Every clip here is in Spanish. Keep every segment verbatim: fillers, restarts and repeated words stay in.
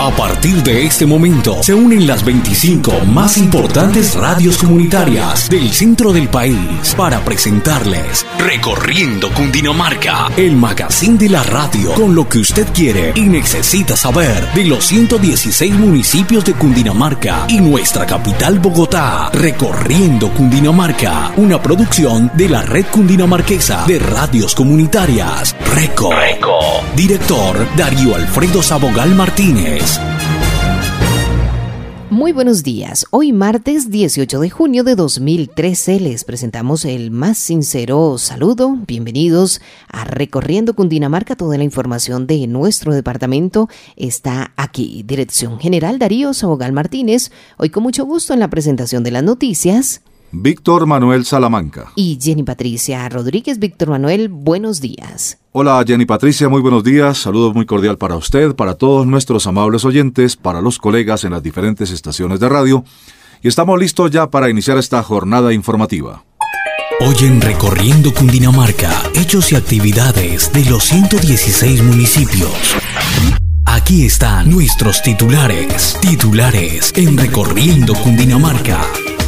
A partir de este momento se unen las veinticinco más importantes radios comunitarias del centro del país para presentarles Recorriendo Cundinamarca, el magazine de la radio con lo que usted quiere y necesita saber de los ciento dieciséis municipios de Cundinamarca y nuestra capital Bogotá. Recorriendo Cundinamarca, una producción de la Red Cundinamarquesa de Radios Comunitarias, RECO. RECO. Director Darío Alfredo Sabogal Martínez. Muy buenos días. Hoy martes dieciocho de junio de dos mil trece les presentamos el más sincero saludo. Bienvenidos a Recorriendo Cundinamarca. Toda la información de nuestro departamento está aquí. Dirección General Darío Sabogal Martínez. Hoy con mucho gusto en la presentación de las noticias, Víctor Manuel Salamanca y Jenny Patricia Rodríguez. Víctor Manuel, buenos días. Hola Jenny Patricia, muy buenos días. Saludos muy cordial para usted, para todos nuestros amables oyentes, para los colegas en las diferentes estaciones de radio. Y estamos listos ya para iniciar esta jornada informativa. Hoy en Recorriendo Cundinamarca, hechos y actividades de los ciento dieciséis municipios. Aquí están nuestros titulares. Titulares en Recorriendo Cundinamarca.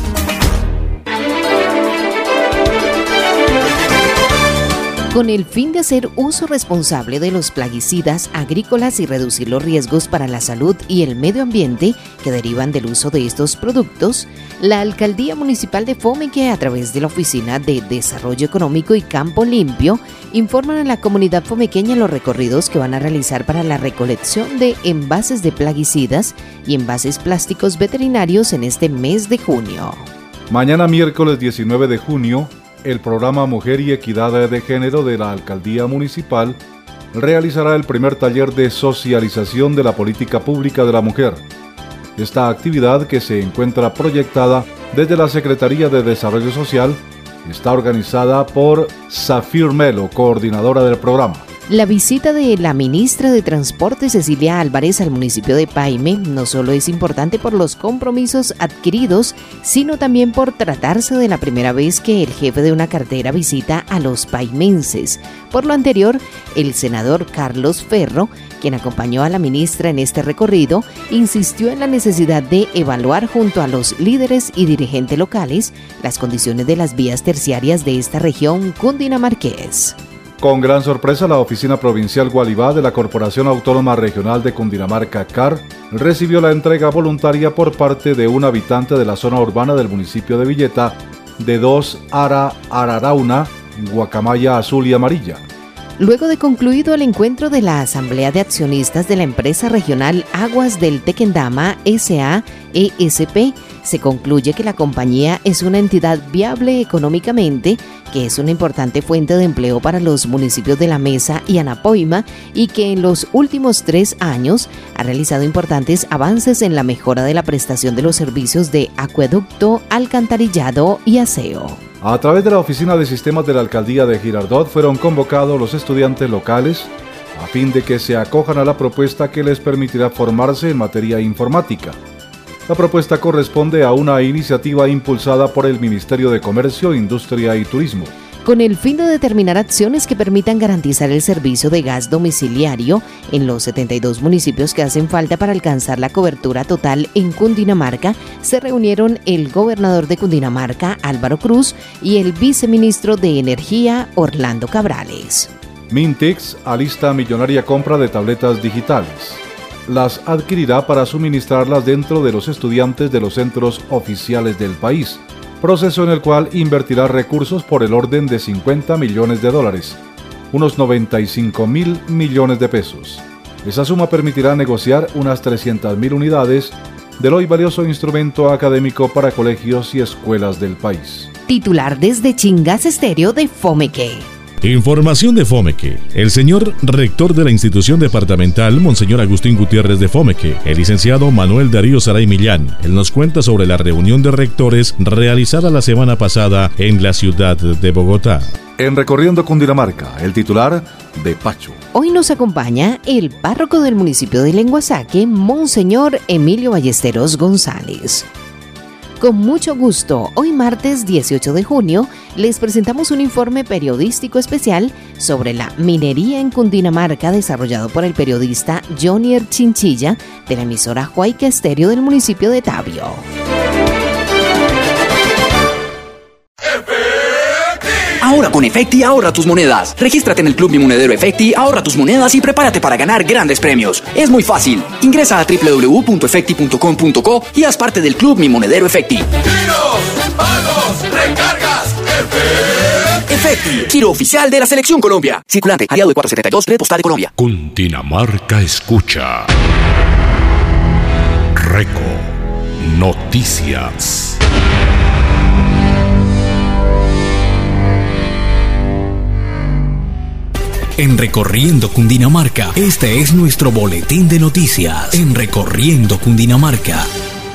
Con el fin de hacer uso responsable de los plaguicidas agrícolas y reducir los riesgos para la salud y el medio ambiente que derivan del uso de estos productos, la Alcaldía Municipal de Fomeque, a través de la Oficina de Desarrollo Económico y Campo Limpio, informan a la comunidad fomequeña los recorridos que van a realizar para la recolección de envases de plaguicidas y envases plásticos veterinarios en este mes de junio. Mañana miércoles diecinueve de junio, el programa Mujer y Equidad de Género de la Alcaldía Municipal realizará el primer taller de socialización de la política pública de la mujer. Esta actividad, que se encuentra proyectada desde la Secretaría de Desarrollo Social, está organizada por Zafir Melo, coordinadora del programa. La visita de la ministra de Transporte, Cecilia Álvarez, al municipio de Paime no solo es importante por los compromisos adquiridos, sino también por tratarse de la primera vez que el jefe de una cartera visita a los paimenses. Por lo anterior, el senador Carlos Ferro, quien acompañó a la ministra en este recorrido, insistió en la necesidad de evaluar junto a los líderes y dirigentes locales las condiciones de las vías terciarias de esta región cundinamarqués. Con gran sorpresa, la Oficina Provincial Gualibá de la Corporación Autónoma Regional de Cundinamarca, C A R, recibió la entrega voluntaria por parte de un habitante de la zona urbana del municipio de Villeta de dos Ara Ararauna, guacamaya azul y amarilla. Luego de concluido el encuentro de la Asamblea de Accionistas de la empresa regional Aguas del Tequendama S A E S P, se concluye que la compañía es una entidad viable económicamente, que es una importante fuente de empleo para los municipios de La Mesa y Anapoima y que en los últimos tres años ha realizado importantes avances en la mejora de la prestación de los servicios de acueducto, alcantarillado y aseo. A través de la Oficina de Sistemas de la Alcaldía de Girardot fueron convocados los estudiantes locales a fin de que se acojan a la propuesta que les permitirá formarse en materia informática. La propuesta corresponde a una iniciativa impulsada por el Ministerio de Comercio, Industria y Turismo, con el fin de determinar acciones que permitan garantizar el servicio de gas domiciliario en los setenta y dos municipios que hacen falta para alcanzar la cobertura total en Cundinamarca. Se reunieron el gobernador de Cundinamarca, Álvaro Cruz, y el viceministro de Energía, Orlando Cabrales. Mintix alista millonaria compra de tabletas digitales. Las adquirirá para suministrarlas dentro de los estudiantes de los centros oficiales del país, proceso en el cual invertirá recursos por el orden de cincuenta millones de dólares, unos noventa y cinco mil millones de pesos. Esa suma permitirá negociar unas trescientas mil unidades del hoy valioso instrumento académico para colegios y escuelas del país. Titular desde Chingas Estéreo de Fomeque. Información de Fomeque. El señor rector de la institución departamental, Monseñor Agustín Gutiérrez de Fomeque, el licenciado Manuel Darío Saray Millán, él nos cuenta sobre la reunión de rectores realizada la semana pasada en la ciudad de Bogotá. En Recorriendo Cundinamarca, el titular de Pacho. Hoy nos acompaña el párroco del municipio de Lenguasaque, Monseñor Emilio Ballesteros González. Con mucho gusto, hoy martes dieciocho de junio, les presentamos un informe periodístico especial sobre la minería en Cundinamarca desarrollado por el periodista Jonier Chinchilla de la emisora Huayca Estéreo del municipio de Tabio. Ahora con Efecti ahorra tus monedas. Regístrate en el Club Mi Monedero Efecti, ahorra tus monedas y prepárate para ganar grandes premios. Es muy fácil. Ingresa a doble u doble u doble u punto efecti punto com punto co y haz parte del Club Mi Monedero Efecti. ¡Giros, pagos, recargas, Efecti! Efecti, giro oficial de la Selección Colombia. Circulante, aliado de cuatrocientos setenta y dos, Red Postal de Colombia. Cundinamarca escucha. Reco Noticias. En Recorriendo Cundinamarca, este es nuestro boletín de noticias. En Recorriendo Cundinamarca.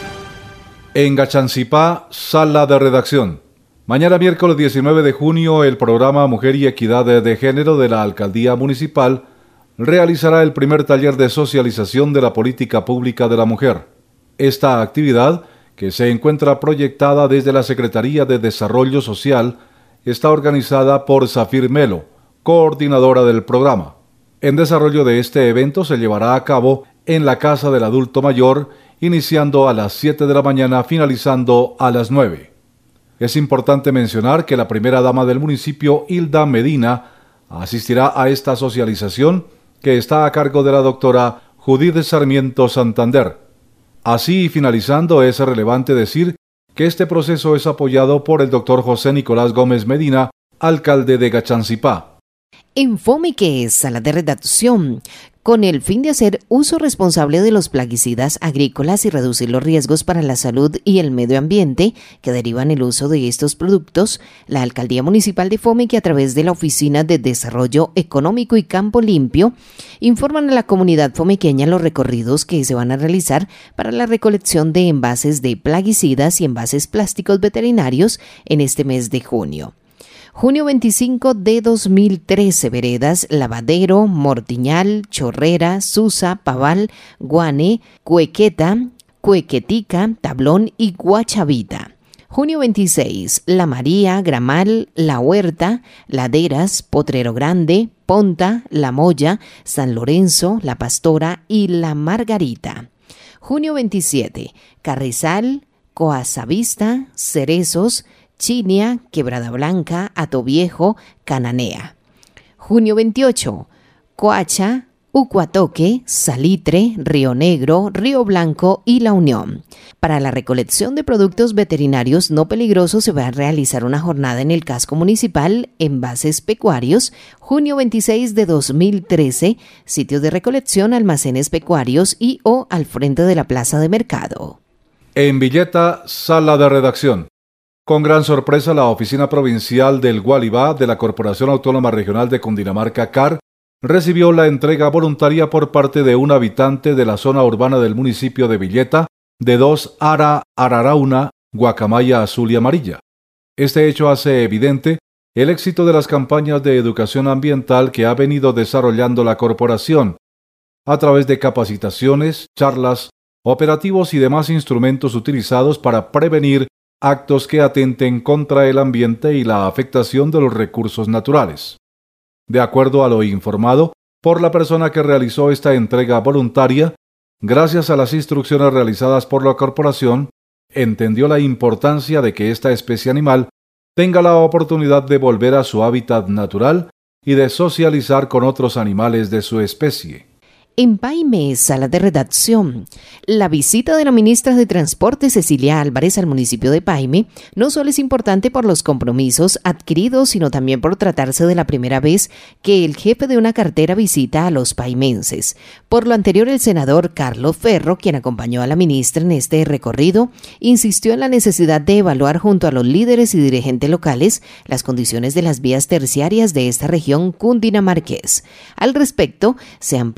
En Gachancipá, sala de redacción. Mañana miércoles diecinueve de junio, el programa Mujer y Equidad de Género de la Alcaldía Municipal realizará el primer taller de socialización de la política pública de la mujer. Esta actividad, que se encuentra proyectada desde la Secretaría de Desarrollo Social, está organizada por Zafir Melo, coordinadora del programa. En desarrollo de este evento se llevará a cabo en la Casa del Adulto Mayor, iniciando a las siete de la mañana, finalizando a las nueve. Es importante mencionar que la primera dama del municipio, Hilda Medina, asistirá a esta socialización que está a cargo de la doctora Judith Sarmiento Santander. Así, finalizando, es relevante decir que este proceso es apoyado por el doctor José Nicolás Gómez Medina, alcalde de Gachancipá. En Fomeque, sala de redacción, con el fin de hacer uso responsable de los plaguicidas agrícolas y reducir los riesgos para la salud y el medio ambiente que derivan el uso de estos productos, la Alcaldía Municipal de Fomeque, a través de la Oficina de Desarrollo Económico y Campo Limpio, informan a la comunidad fomequeña los recorridos que se van a realizar para la recolección de envases de plaguicidas y envases plásticos veterinarios en este mes de junio. Junio veinticinco de dos mil trece, veredas Lavadero, Mortiñal, Chorrera, Susa, Paval, Guane, Cuequeta, Cuequetica, Tablón y Guachavita. Junio veintiséis, La María, Gramal, La Huerta, Laderas, Potrero Grande, Ponta, La Moya, San Lorenzo, La Pastora y La Margarita. Junio veintisiete, Carrizal, Coazavista, Cerezos, Chinia, Quebrada Blanca, Atoviejo, Cananea. Junio veintiocho, Coacha, Ucuatoque, Salitre, Río Negro, Río Blanco y La Unión. Para la recolección de productos veterinarios no peligrosos se va a realizar una jornada en el casco municipal, envases pecuarios, junio veintiséis de dos mil trece, sitios de recolección, almacenes pecuarios y o al frente de la plaza de mercado. En Villeta, sala de redacción. Con gran sorpresa, la Oficina Provincial del Gualibá de la Corporación Autónoma Regional de Cundinamarca, C A R, recibió la entrega voluntaria por parte de un habitante de la zona urbana del municipio de Villeta de dos ara ararauna guacamaya azul y amarilla. Este hecho hace evidente el éxito de las campañas de educación ambiental que ha venido desarrollando la corporación a través de capacitaciones, charlas, operativos y demás instrumentos utilizados para prevenir actos que atenten contra el ambiente y la afectación de los recursos naturales. De acuerdo a lo informado por la persona que realizó esta entrega voluntaria, gracias a las instrucciones realizadas por la corporación, entendió la importancia de que esta especie animal tenga la oportunidad de volver a su hábitat natural y de socializar con otros animales de su especie. En Paime, sala de redacción. La visita de la ministra de Transporte, Cecilia Álvarez, al municipio de Paime no solo es importante por los compromisos adquiridos, sino también por tratarse de la primera vez que el jefe de una cartera visita a los paimenses. Por lo anterior, el senador Carlos Ferro, quien acompañó a la ministra en este recorrido, insistió en la necesidad de evaluar junto a los líderes y dirigentes locales las condiciones de las vías terciarias de esta región cundinamarqués. Al respecto, se amplió el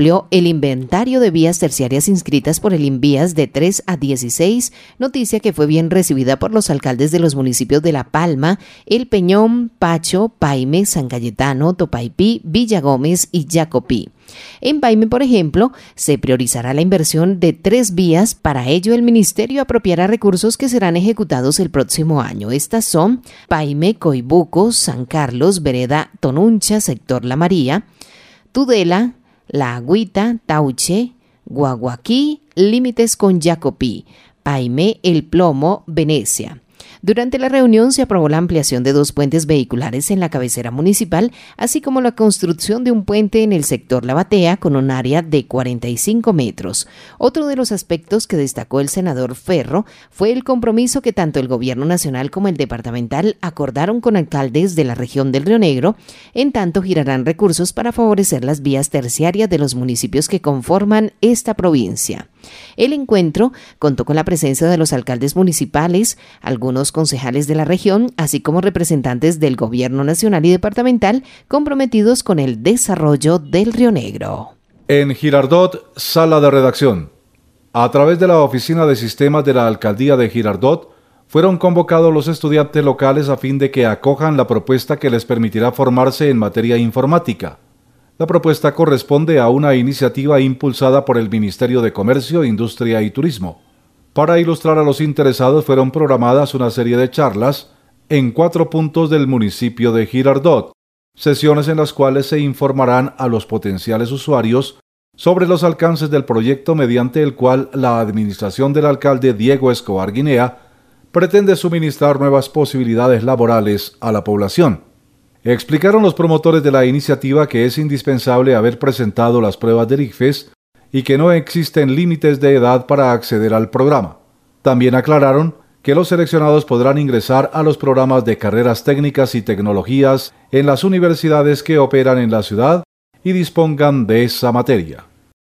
inventario de vías terciarias inscritas por el INVÍAS de tres a dieciséis, noticia que fue bien recibida por los alcaldes de los municipios de La Palma, El Peñón, Pacho, Paime, San Cayetano, Topaipí, Villa Gómez y Jacopí. En Paime, por ejemplo, se priorizará la inversión de tres vías. Para ello, el ministerio apropiará recursos que serán ejecutados el próximo año. Estas son Paime, Coibuco, San Carlos, Vereda Tonuncha, sector La María, Tudela, La Agüita, Tauche, Guaguaquí, límites con Jacopí, Paime, El Plomo, Venecia. Durante la reunión se aprobó la ampliación de dos puentes vehiculares en la cabecera municipal, así como la construcción de un puente en el sector La Batea con un área de cuarenta y cinco metros. Otro de los aspectos que destacó el senador Ferro fue el compromiso que tanto el gobierno nacional como el departamental acordaron con alcaldes de la región del Río Negro, en tanto girarán recursos para favorecer las vías terciarias de los municipios que conforman esta provincia. El encuentro contó con la presencia de los alcaldes municipales, algunos concejales de la región, así como representantes del gobierno nacional y departamental comprometidos con el desarrollo del Río Negro. En Girardot, sala de redacción. A través de la Oficina de Sistemas de la Alcaldía de Girardot, fueron convocados los estudiantes locales a fin de que acojan la propuesta que les permitirá formarse en materia informática. La propuesta corresponde a una iniciativa impulsada por el Ministerio de Comercio, Industria y Turismo. Para ilustrar a los interesados fueron programadas una serie de charlas en cuatro puntos del municipio de Girardot, sesiones en las cuales se informarán a los potenciales usuarios sobre los alcances del proyecto mediante el cual la administración del alcalde Diego Escobar Guinea pretende suministrar nuevas posibilidades laborales a la población. Explicaron los promotores de la iniciativa que es indispensable haber presentado las pruebas del ICFES y que no existen límites de edad para acceder al programa. También aclararon que los seleccionados podrán ingresar a los programas de carreras técnicas y tecnologías en las universidades que operan en la ciudad y dispongan de esa materia.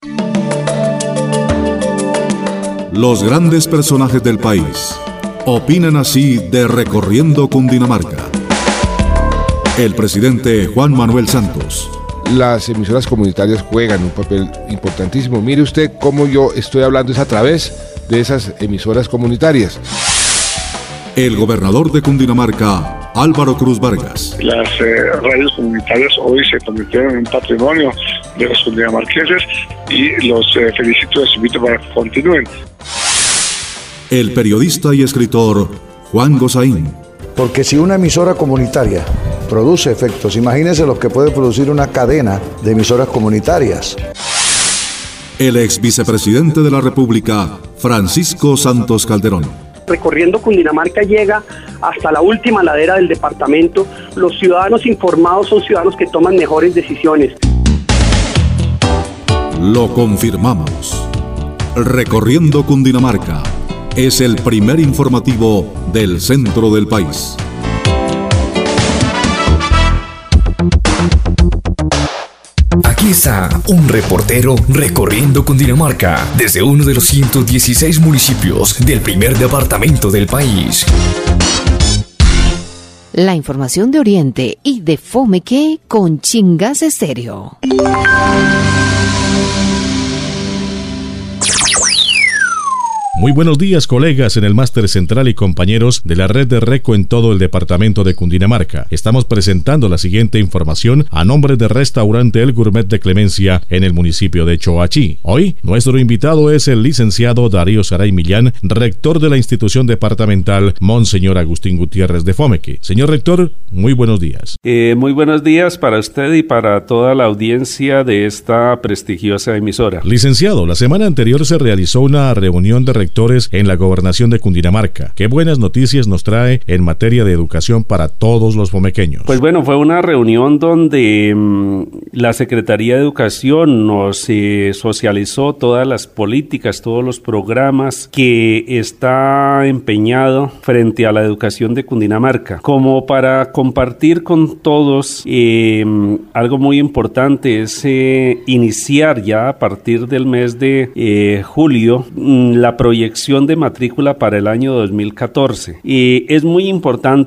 Los grandes personajes del país opinan así de Recorriendo Cundinamarca. El presidente Juan Manuel Santos. Las emisoras comunitarias juegan un papel importantísimo. Mire usted cómo yo estoy hablando es a través de esas emisoras comunitarias. El gobernador de Cundinamarca, Álvaro Cruz Vargas. Las eh, radios comunitarias hoy se convirtieron en un patrimonio de los cundinamarquenses y los eh, felicito y los invito para que continúen. El periodista y escritor Juan Gozaín. Porque si una emisora comunitaria produce efectos, imagínense los que puede producir una cadena de emisoras comunitarias. El ex vicepresidente de la República, Francisco Santos Calderón. Recorriendo Cundinamarca llega hasta la última ladera del departamento. Los ciudadanos informados son ciudadanos que toman mejores decisiones. Lo confirmamos. Recorriendo Cundinamarca es el primer informativo del centro del país. Aquí está un reportero recorriendo Cundinamarca desde uno de los ciento dieciséis municipios del primer departamento del país. La información de Oriente y de Fomeque con Chingas Estéreo. Muy buenos días, colegas en el Máster Central y compañeros de la red de Reco en todo el departamento de Cundinamarca. Estamos presentando la siguiente información a nombre de Restaurante El Gourmet de Clemencia en el municipio de Choachí. Hoy, nuestro invitado es el licenciado Darío Saray Millán, rector de la institución departamental Monseñor Agustín Gutiérrez de Fomeque. Señor rector, muy buenos días. Eh, muy buenos días para usted y para toda la audiencia de esta prestigiosa emisora. Licenciado, la semana anterior se realizó una reunión de rectores en la gobernación de Cundinamarca. ¿Qué buenas noticias nos trae en materia de educación para todos los fomequeños? Pues bueno, fue una reunión donde mmm, la Secretaría de Educación nos eh, socializó todas las políticas, todos los programas que está empeñado frente a la educación de Cundinamarca. Como para compartir con todos, eh, algo muy importante es eh, iniciar ya a partir del mes de eh, julio mmm, la proyección de matrícula para el año dos mil catorce. Y es muy importante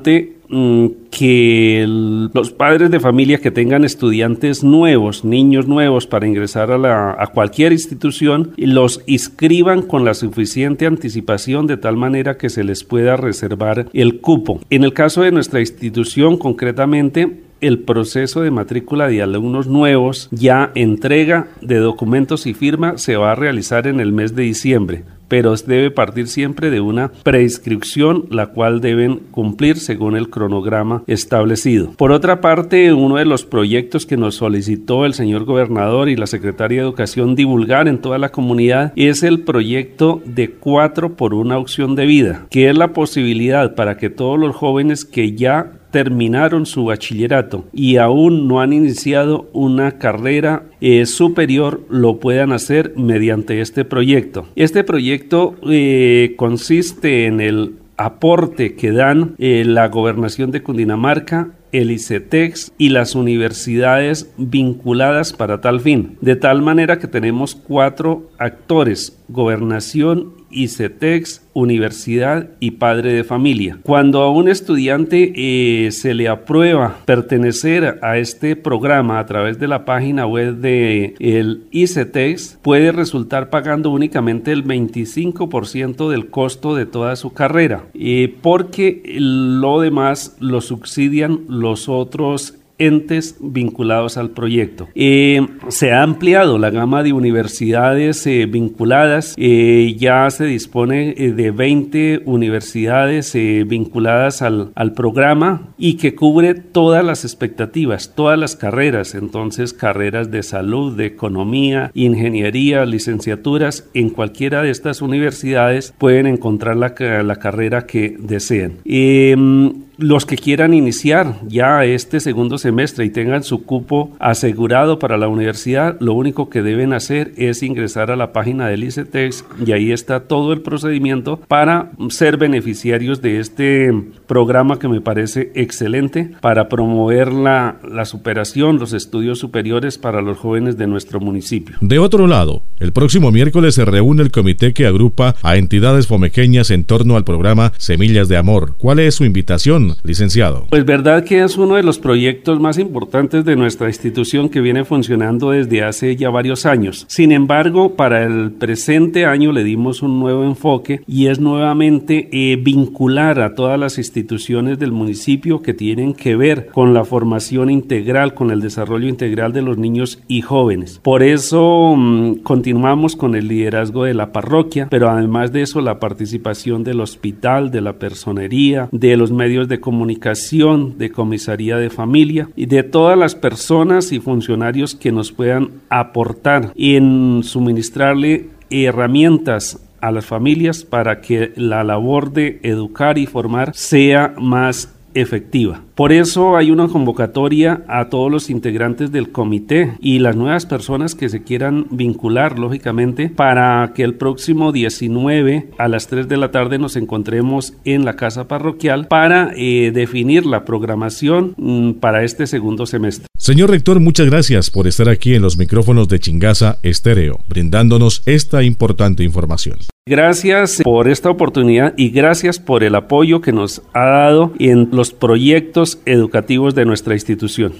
mmm, que el, los padres de familia que tengan estudiantes nuevos, niños nuevos para ingresar a, la, a cualquier institución, los inscriban con la suficiente anticipación de tal manera que se les pueda reservar el cupo. En el caso de nuestra institución, concretamente, el proceso de matrícula de alumnos nuevos, ya entrega de documentos y firma, se va a realizar en el mes de diciembre, pero debe partir siempre de una preinscripción, la cual deben cumplir según el cronograma establecido. Por otra parte, uno de los proyectos que nos solicitó el señor gobernador y la secretaria de Educación divulgar en toda la comunidad es el proyecto de cuatro por una opción de vida, que es la posibilidad para que todos los jóvenes que ya terminaron su bachillerato y aún no han iniciado una carrera eh, superior lo puedan hacer mediante este proyecto. Este proyecto eh, consiste en el aporte que dan eh, la Gobernación de Cundinamarca, el ICETEX y las universidades vinculadas para tal fin, de tal manera que tenemos cuatro actores: Gobernación, ICETEX, universidad y padre de familia. Cuando a un estudiante eh, se le aprueba pertenecer a este programa a través de la página web de el ICETEX, puede resultar pagando únicamente el veinticinco por ciento del costo de toda su carrera, eh, porque lo demás lo subsidian los otros entes vinculados al proyecto. Eh, se ha ampliado la gama de universidades eh, vinculadas, eh, ya se dispone eh, de veinte universidades eh, vinculadas al, al programa y que cubre todas las expectativas, todas las carreras, entonces carreras de salud, de economía, ingeniería, licenciaturas, en cualquiera de estas universidades pueden encontrar la, la carrera que deseen. Eh, Los que quieran iniciar ya este segundo semestre y tengan su cupo asegurado para la universidad, lo único que deben hacer es ingresar a la página del ICETEX y ahí está todo el procedimiento para ser beneficiarios de este programa que me parece excelente para promover la, la superación, los estudios superiores para los jóvenes de nuestro municipio. De otro lado, el próximo miércoles se reúne el comité que agrupa a entidades fomequeñas en torno al programa Semillas de Amor. ¿Cuál es su invitación, licenciado? Pues verdad que es uno de los proyectos más importantes de nuestra institución que viene funcionando desde hace ya varios años. Sin embargo, para el presente año le dimos un nuevo enfoque y es nuevamente eh, vincular a todas las instituciones del municipio que tienen que ver con la formación integral, con el desarrollo integral de los niños y jóvenes. Por eso mmm, continuamos con el liderazgo de la parroquia, pero además de eso la participación del hospital, de la personería, de los medios de comunicación, de comisaría de familia y de todas las personas y funcionarios que nos puedan aportar en suministrarle herramientas a las familias para que la labor de educar y formar sea más efectiva. Por eso hay una convocatoria a todos los integrantes del comité y las nuevas personas que se quieran vincular, lógicamente, para que el próximo diecinueve a las tres de la tarde nos encontremos en la casa parroquial para eh, definir la programación mmm, para este segundo semestre. Señor rector, muchas gracias por estar aquí en los micrófonos de Chingaza Estéreo, brindándonos esta importante información. Gracias por esta oportunidad y gracias por el apoyo que nos ha dado en los proyectos educativos de nuestra institución.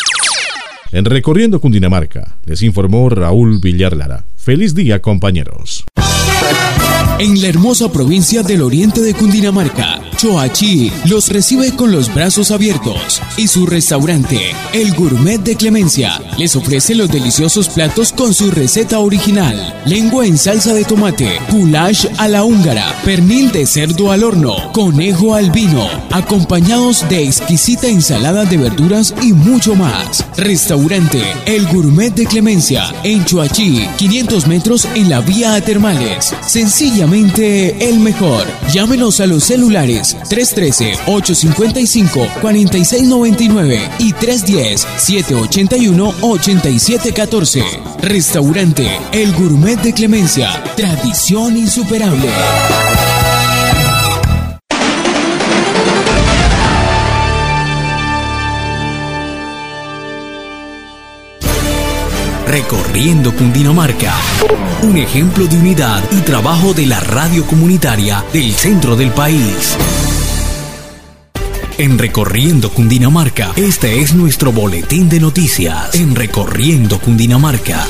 En Recorriendo Cundinamarca, les informó Raúl Villar Lara. Feliz día, compañeros. En la hermosa provincia del oriente de Cundinamarca, Choachí los recibe con los brazos abiertos y su restaurante, El Gourmet de Clemencia, les ofrece los deliciosos platos con su receta original: lengua en salsa de tomate, goulash a la húngara, pernil de cerdo al horno, conejo al vino, acompañados de exquisita ensalada de verduras y mucho más. Restaurante El Gourmet de Clemencia, en Choachí, quinientos metros en la vía a Termales. Sencillamente el mejor. Llámenos a los celulares tres uno tres, ocho cinco cinco, cuatro seis nueve nueve y tres uno cero, siete ocho uno, ocho siete uno cuatro. Restaurante El Gourmet de Clemencia. Tradición insuperable. Recorriendo Cundinamarca, un ejemplo de unidad y trabajo de la radio comunitaria del centro del país. En Recorriendo Cundinamarca, este es nuestro boletín de noticias. En Recorriendo Cundinamarca.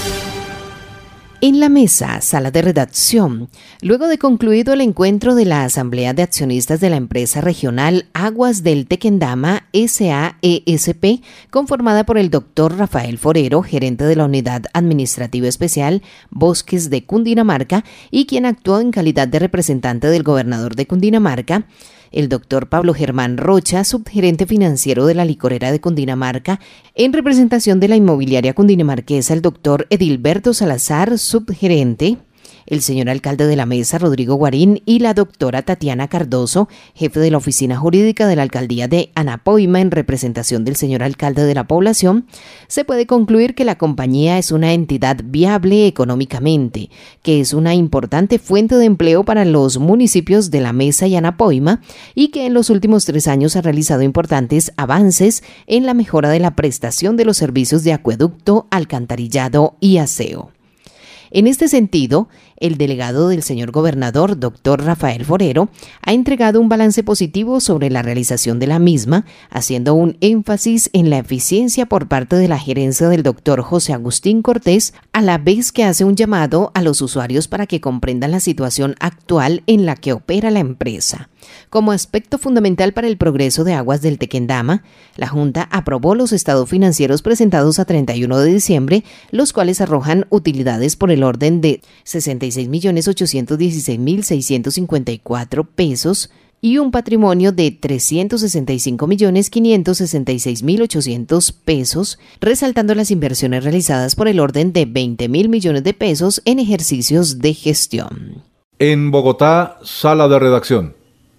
En la mesa, sala de redacción, luego de concluido el encuentro de la Asamblea de Accionistas de la empresa regional Aguas del Tequendama S A E S P, conformada por el doctor Rafael Forero, gerente de la Unidad Administrativa Especial Bosques de Cundinamarca y quien actuó en calidad de representante del gobernador de Cundinamarca, el doctor Pablo Germán Rocha, subgerente financiero de la licorera de Cundinamarca, en representación de la inmobiliaria cundinamarquesa, el doctor Edilberto Salazar, subgerente, el señor alcalde de la mesa, Rodrigo Guarín, y la doctora Tatiana Cardoso, jefe de la oficina jurídica de la alcaldía de Anapoima, en representación del señor alcalde de la población, se puede concluir que la compañía es una entidad viable económicamente, que es una importante fuente de empleo para los municipios de la mesa y Anapoima, y que en los últimos tres años ha realizado importantes avances en la mejora de la prestación de los servicios de acueducto, alcantarillado y aseo. En este sentido, el delegado del señor gobernador, doctor Rafael Forero, ha entregado un balance positivo sobre la realización de la misma, haciendo un énfasis en la eficiencia por parte de la gerencia del doctor José Agustín Cortés, a la vez que hace un llamado a los usuarios para que comprendan la situación actual en la que opera la empresa. Como aspecto fundamental para el progreso de Aguas del Tequendama, la Junta aprobó los estados financieros presentados a treinta y uno de diciembre, los cuales arrojan utilidades por el orden de sesenta y seis millones ochocientos dieciséis mil seiscientos cincuenta y cuatro pesos y un patrimonio de trescientos sesenta y cinco millones quinientos sesenta y seis mil ochocientos pesos, resaltando las inversiones realizadas por el orden de veinte mil millones de pesos en ejercicios de gestión. En Bogotá, sala de redacción.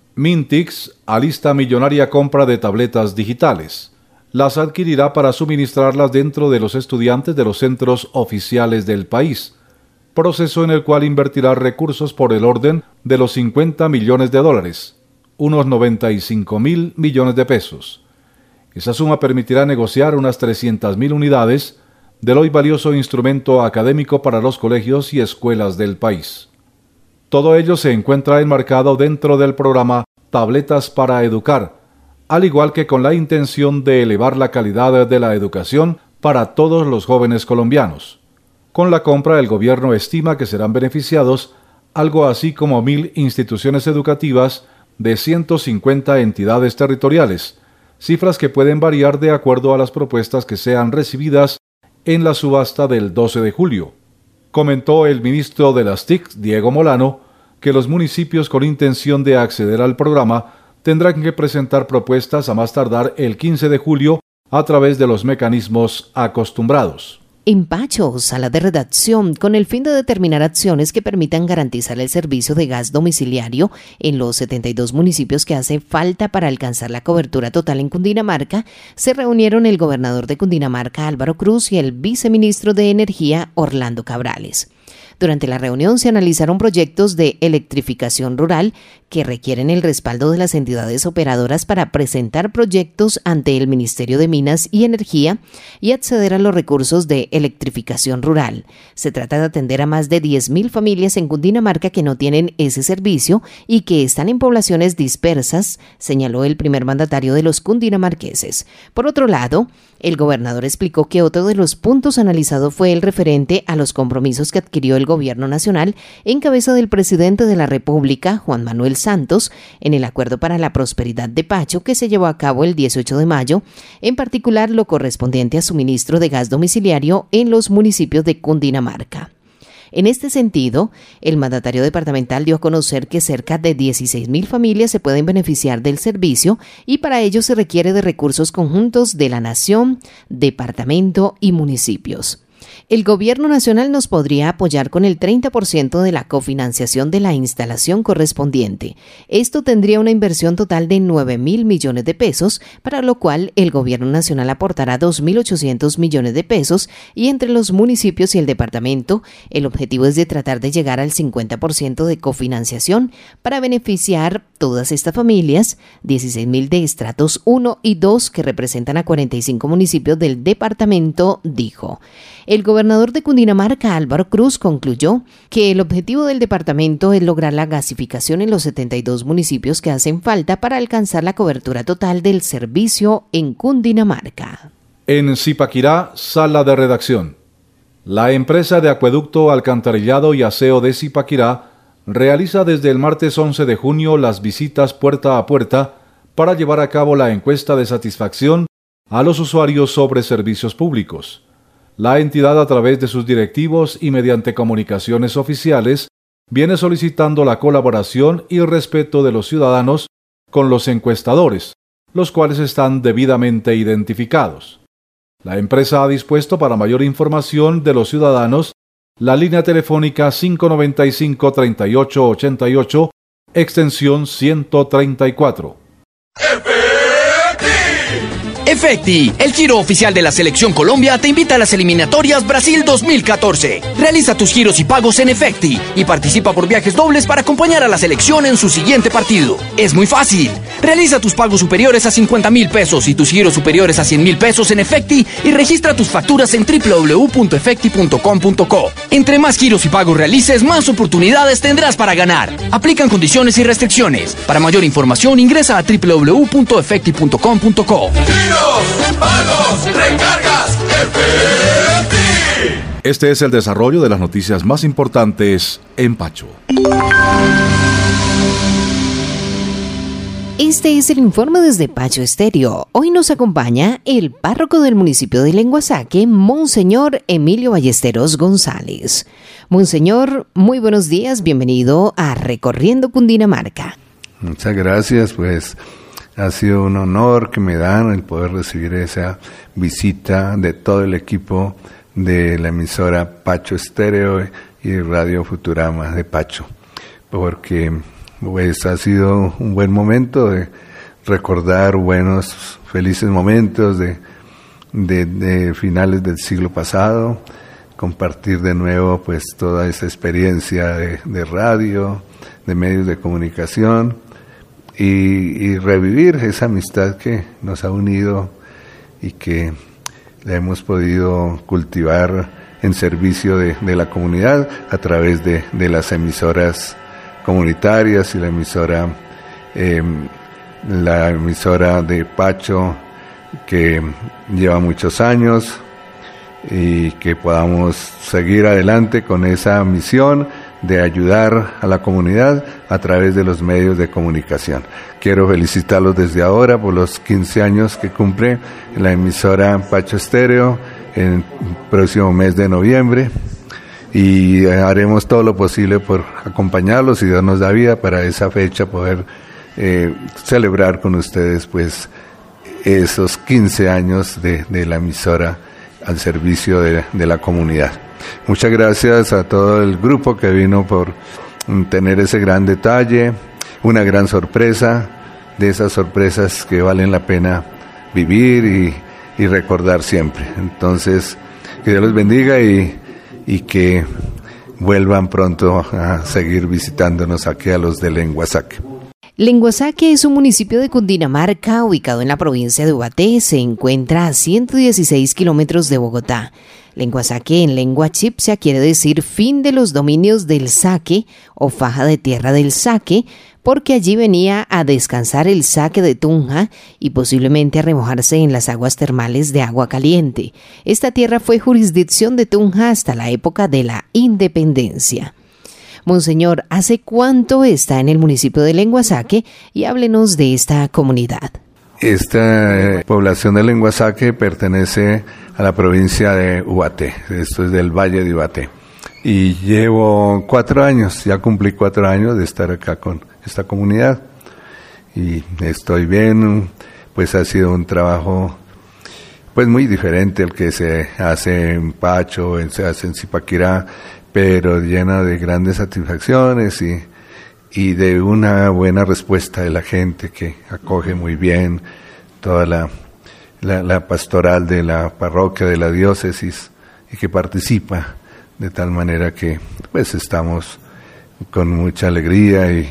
Mintix alista millonaria compra de tabletas digitales. Las adquirirá para suministrarlas dentro de los estudiantes de los centros oficiales del país, proceso en el cual invertirá recursos por el orden de los cincuenta millones de dólares, unos noventa y cinco mil millones de pesos. Esa suma permitirá negociar unas trescientas mil unidades del hoy valioso instrumento académico para los colegios y escuelas del país. Todo ello se encuentra enmarcado dentro del programa Tabletas para Educar, al igual que con la intención de elevar la calidad de la educación para todos los jóvenes colombianos. Con la compra, el gobierno estima que serán beneficiados algo así como mil instituciones educativas de ciento cincuenta entidades territoriales, cifras que pueden variar de acuerdo a las propuestas que sean recibidas en la subasta del doce de julio. Comentó el ministro de las T I C, Diego Molano, que los municipios con intención de acceder al programa tendrán que presentar propuestas a más tardar el quince de julio a través de los mecanismos acostumbrados. En Pacho, sala de redacción, con el fin de determinar acciones que permitan garantizar el servicio de gas domiciliario en los setenta y dos municipios que hace falta para alcanzar la cobertura total en Cundinamarca, se reunieron el gobernador de Cundinamarca, Álvaro Cruz, y el viceministro de Energía, Orlando Cabrales. Durante la reunión se analizaron proyectos de electrificación rural que requieren el respaldo de las entidades operadoras para presentar proyectos ante el Ministerio de Minas y Energía y acceder a los recursos de electrificación rural. Se trata de atender a más de diez mil familias en Cundinamarca que no tienen ese servicio y que están en poblaciones dispersas, señaló el primer mandatario de los cundinamarqueses. Por otro lado, el gobernador explicó que otro de los puntos analizados fue el referente a los compromisos que adquirió el Gobierno Nacional en cabeza del presidente de la República, Juan Manuel Santos, en el Acuerdo para la Prosperidad de Pacho que se llevó a cabo el dieciocho de mayo, en particular lo correspondiente a suministro de gas domiciliario en los municipios de Cundinamarca. En este sentido, el mandatario departamental dio a conocer que cerca de dieciséis mil familias se pueden beneficiar del servicio y para ello se requiere de recursos conjuntos de la nación, departamento y municipios. El Gobierno Nacional nos podría apoyar con el treinta por ciento de la cofinanciación de la instalación correspondiente. Esto tendría una inversión total de nueve mil millones de pesos, para lo cual el Gobierno Nacional aportará dos mil ochocientos millones de pesos y entre los municipios y el departamento, el objetivo es de tratar de llegar al cincuenta por ciento de cofinanciación para beneficiar todas estas familias, dieciséis mil de estratos uno y dos, que representan a cuarenta y cinco municipios del departamento, dijo. El gobernador de Cundinamarca, Álvaro Cruz, concluyó que el objetivo del departamento es lograr la gasificación en los setenta y dos municipios que hacen falta para alcanzar la cobertura total del servicio en Cundinamarca. En Zipaquirá, sala de redacción. La empresa de acueducto, alcantarillado y aseo de Zipaquirá realiza desde el martes once de junio las visitas puerta a puerta para llevar a cabo la encuesta de satisfacción a los usuarios sobre servicios públicos. La entidad, a través de sus directivos y mediante comunicaciones oficiales, viene solicitando la colaboración y respeto de los ciudadanos con los encuestadores, los cuales están debidamente identificados. La empresa ha dispuesto, para mayor información de los ciudadanos, la línea telefónica cinco noventa y cinco, treinta y ocho ochenta y ocho, extensión ciento treinta y cuatro. Efecti, el giro oficial de la Selección Colombia, te invita a las eliminatorias Brasil dos mil catorce. Realiza tus giros y pagos en Efecti y participa por viajes dobles para acompañar a la selección en su siguiente partido. Es muy fácil. Realiza tus pagos superiores a cincuenta mil pesos y tus giros superiores a cien mil pesos en Efecti y registra tus facturas en doble u doble u doble u punto efecti punto com punto co. Entre más giros y pagos realices, más oportunidades tendrás para ganar. Aplican condiciones y restricciones. Para mayor información, ingresa a doble u doble u doble u punto efecti punto com punto co. Pagos, recargas, Efecti. Este es el desarrollo de las noticias más importantes en Pacho. Este es el informe desde Pacho Estéreo. Hoy nos acompaña el párroco del municipio de Lenguasaque, Monseñor Emilio Ballesteros González. Monseñor, muy buenos días, bienvenido a Recorriendo Cundinamarca. Muchas gracias, pues ha sido un honor que me dan el poder recibir esa visita de todo el equipo de la emisora Pacho Estéreo y Radio Futurama de Pacho, porque pues ha sido un buen momento de recordar buenos, felices momentos de, de, de finales del siglo pasado, compartir de nuevo pues toda esa experiencia de, de radio, de medios de comunicación, Y, y revivir esa amistad que nos ha unido y que la hemos podido cultivar en servicio de, de la comunidad a través de, de las emisoras comunitarias y la emisora eh, la emisora de Pacho, que lleva muchos años, y que podamos seguir adelante con esa misión de ayudar a la comunidad a través de los medios de comunicación. Quiero felicitarlos desde ahora por los quince años que cumple la emisora Pacho Estéreo en el próximo mes de noviembre, y haremos todo lo posible por acompañarlos, si Dios nos da vida, para esa fecha poder eh, celebrar con ustedes pues esos quince años de, de la emisora al servicio de, de la comunidad. Muchas gracias a todo el grupo que vino por tener ese gran detalle, una gran sorpresa, de esas sorpresas que valen la pena vivir y, y recordar siempre. Entonces, que Dios los bendiga y, y que vuelvan pronto a seguir visitándonos aquí a los de Lenguasaque. Lenguasaque es un municipio de Cundinamarca ubicado en la provincia de Ubaté. Se encuentra a ciento dieciséis kilómetros de Bogotá. Lenguasaque en lengua chipcha quiere decir fin de los dominios del saque o faja de tierra del saque, porque allí venía a descansar el saque de Tunja y posiblemente a remojarse en las aguas termales de agua caliente. Esta tierra fue jurisdicción de Tunja hasta la época de la independencia. Monseñor, ¿hace cuánto está en el municipio de Lenguasaque? Y háblenos de esta comunidad. Esta eh, población de Lenguasaque pertenece a la provincia de Ubaté, esto es del Valle de Ubaté. Y llevo cuatro años, ya cumplí cuatro años de estar acá con esta comunidad. Y estoy bien, pues ha sido un trabajo pues muy diferente al que se hace en Pacho, se hace en Zipaquirá, pero llena de grandes satisfacciones y, y de una buena respuesta de la gente que acoge muy bien toda la, la, la pastoral de la parroquia, de la diócesis, y que participa de tal manera que pues estamos con mucha alegría y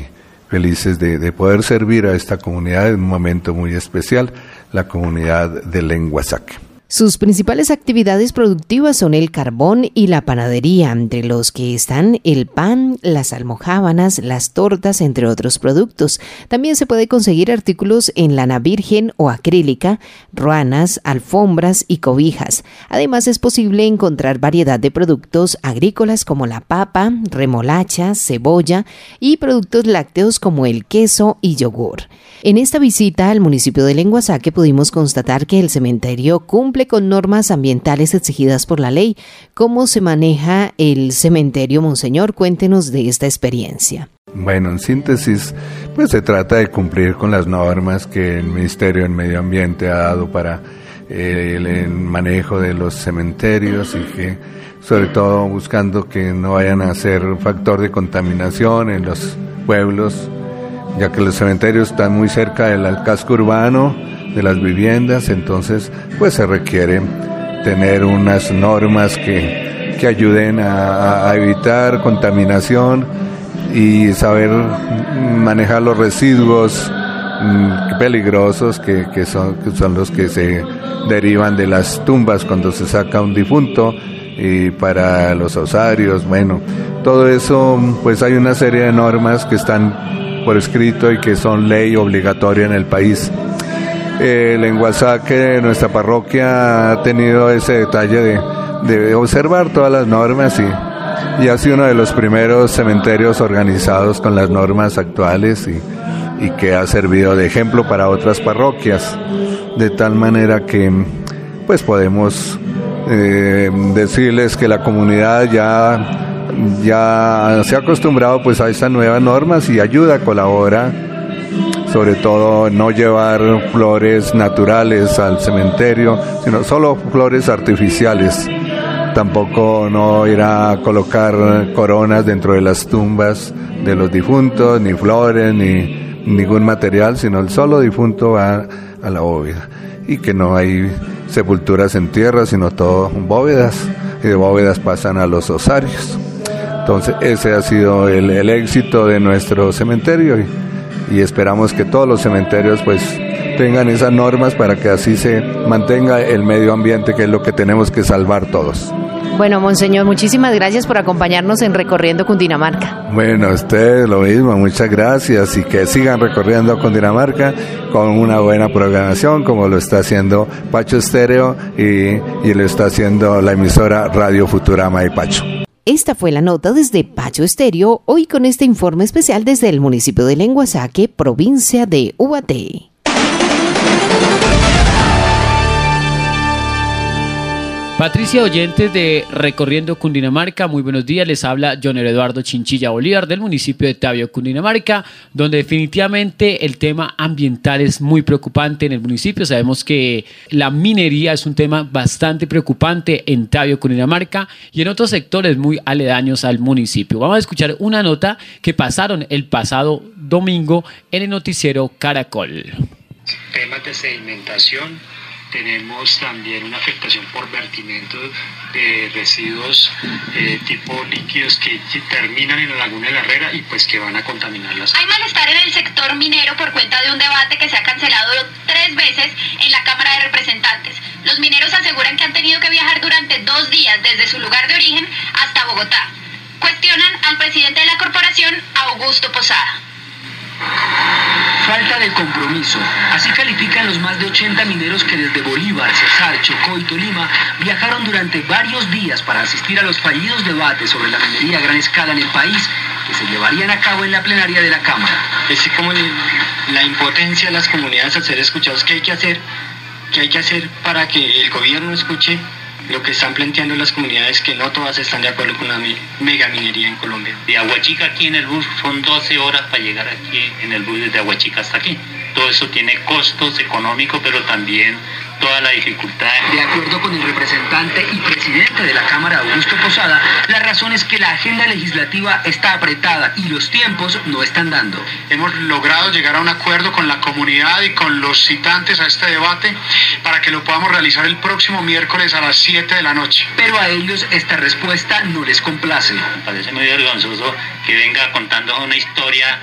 felices de, de poder servir a esta comunidad en un momento muy especial, la comunidad de Lenguasaque. Sus principales actividades productivas son el carbón y la panadería, entre los que están el pan, las almojábanas, las tortas, entre otros productos. También se puede conseguir artículos en lana virgen o acrílica, ruanas, alfombras y cobijas. Además, es posible encontrar variedad de productos agrícolas como la papa, remolacha, cebolla y productos lácteos como el queso y yogur. En esta visita al municipio de Lenguasaque pudimos constatar que el cementerio cumple con normas ambientales exigidas por la ley. ¿Cómo se maneja el cementerio, monseñor? Cuéntenos de esta experiencia. Bueno, en síntesis, pues se trata de cumplir con las normas que el Ministerio del Medio Ambiente ha dado para eh, el, el manejo de los cementerios y que, sobre todo, buscando que no vayan a ser factor de contaminación en los pueblos, ya que los cementerios están muy cerca del casco urbano, de las viviendas, entonces pues se requiere tener unas normas que, que ayuden a, a evitar contaminación y saber manejar los residuos mmm, peligrosos que, que, son, que son los que se derivan de las tumbas cuando se saca un difunto, y para los osarios, bueno, todo eso, pues hay una serie de normas que están por escrito y que son ley obligatoria en el país. Eh, Lenguasaque, nuestra parroquia, ha tenido ese detalle de, de observar todas las normas y, y ha sido uno de los primeros cementerios organizados con las normas actuales y, y que ha servido de ejemplo para otras parroquias, de tal manera que pues podemos eh, decirles que la comunidad ya ya se ha acostumbrado pues a estas nuevas normas y ayuda, colabora, sobre todo no llevar flores naturales al cementerio, sino solo flores artificiales. Tampoco no ir a colocar coronas dentro de las tumbas de los difuntos, ni flores, ni ningún material, sino el solo difunto va a la bóveda. Y que no hay sepulturas en tierra, sino todo bóvedas, y de bóvedas pasan a los osarios. Entonces ese ha sido el, el éxito de nuestro cementerio y, y esperamos que todos los cementerios pues tengan esas normas para que así se mantenga el medio ambiente, que es lo que tenemos que salvar todos. Bueno, monseñor, muchísimas gracias por acompañarnos en Recorriendo Cundinamarca. Bueno, a ustedes lo mismo, muchas gracias y que sigan recorriendo Cundinamarca con una buena programación como lo está haciendo Pacho Estéreo y, y lo está haciendo la emisora Radio Futurama y Pacho. Esta fue la nota desde Pacho Estéreo, hoy con este informe especial desde el municipio de Lenguasaque, provincia de Ubaté. Patricia, oyentes de Recorriendo Cundinamarca, muy buenos días, les habla Joner Eduardo Chinchilla Bolívar del municipio de Tabio, Cundinamarca, donde definitivamente el tema ambiental es muy preocupante en el municipio. Sabemos que la minería es un tema bastante preocupante en Tabio, Cundinamarca y en otros sectores muy aledaños al municipio. Vamos a escuchar una nota que pasaron el pasado domingo en el noticiero Caracol. Temas de sedimentación. Tenemos también una afectación por vertimiento de residuos eh, tipo líquidos que terminan en la laguna de la Herrera y pues que van a contaminarlas. Hay malestar en el sector minero por cuenta de un debate que se ha cancelado tres veces en la Cámara de Representantes. Los mineros aseguran que han tenido que viajar durante dos días desde su lugar de origen hasta Bogotá. Cuestionan al presidente de la corporación, Augusto Posada. Falta de compromiso. Así califican los más de ochenta mineros que desde Bolívar, Cesar, Chocó y Tolima viajaron durante varios días para asistir a los fallidos debates sobre la minería a gran escala en el país que se llevarían a cabo en la plenaria de la Cámara. Es como el, la impotencia de las comunidades al ser escuchados. ¿Qué hay que hacer? ¿Qué hay que hacer para que el gobierno escuche lo que están planteando las comunidades, que no todas están de acuerdo con la megaminería en Colombia? De Aguachica aquí en el bus son doce horas para llegar aquí en el bus desde Aguachica hasta aquí. Todo eso tiene costos económicos, pero también toda la dificultad. De acuerdo con el representante y presidente de la Cámara, Augusto Posada, la razón es que la agenda legislativa está apretada y los tiempos no están dando. Hemos logrado llegar a un acuerdo con la comunidad y con los citantes a este debate para que lo podamos realizar el próximo miércoles a las siete de la noche. Pero a ellos esta respuesta no les complace. Me parece muy vergonzoso que venga contando una historia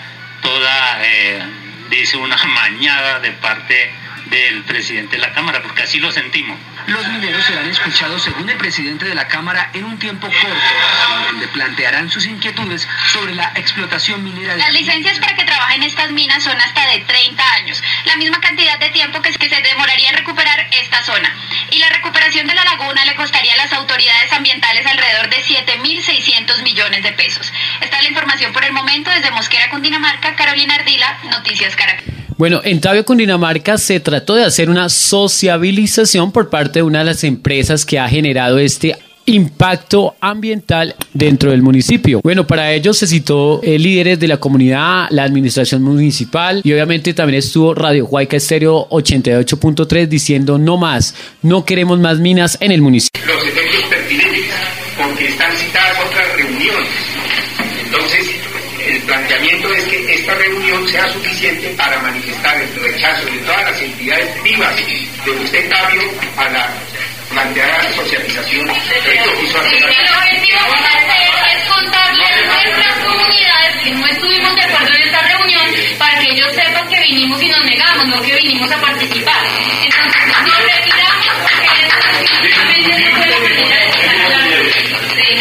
toda, eh, dice una mañada de parte del presidente de la Cámara, porque así lo sentimos. Los mineros serán escuchados, según el presidente de la Cámara, en un tiempo corto, donde plantearán sus inquietudes sobre la explotación minera. Las licencias para que trabajen estas minas son hasta de treinta años, la misma cantidad de tiempo que, que se demoraría en recuperar esta zona. Y la recuperación de la laguna le costaría a las autoridades ambientales alrededor de siete mil seiscientos millones de pesos. Esta es la información por el momento desde Mosquera, Cundinamarca. Carolina Ardila, Noticias Caracol. Bueno, en Tabio, Cundinamarca, se trató de hacer una sociabilización por parte de una de las empresas que ha generado este impacto ambiental dentro del municipio. Bueno, para ello se citó eh, líderes de la comunidad, la administración municipal y obviamente también estuvo Radio Huayca Estéreo ochenta y ocho punto tres diciendo no más, no queremos más minas en el municipio. Los efectos pertinentes, porque están citadas otras reuniones. Entonces, el planteamiento es que esta reunión sea suficiente para manifestar el rechazo de todas las entidades vivas de usted, Tabio, a la planteada socialización del piso artesanal. El objetivo es contarle a nuestras comunidades que no estuvimos de acuerdo en esta reunión para que ellos sepan que vinimos y nos negamos, no que vinimos a participar. Entonces, nos retiramos porque definitivamente no fue la manera de sí,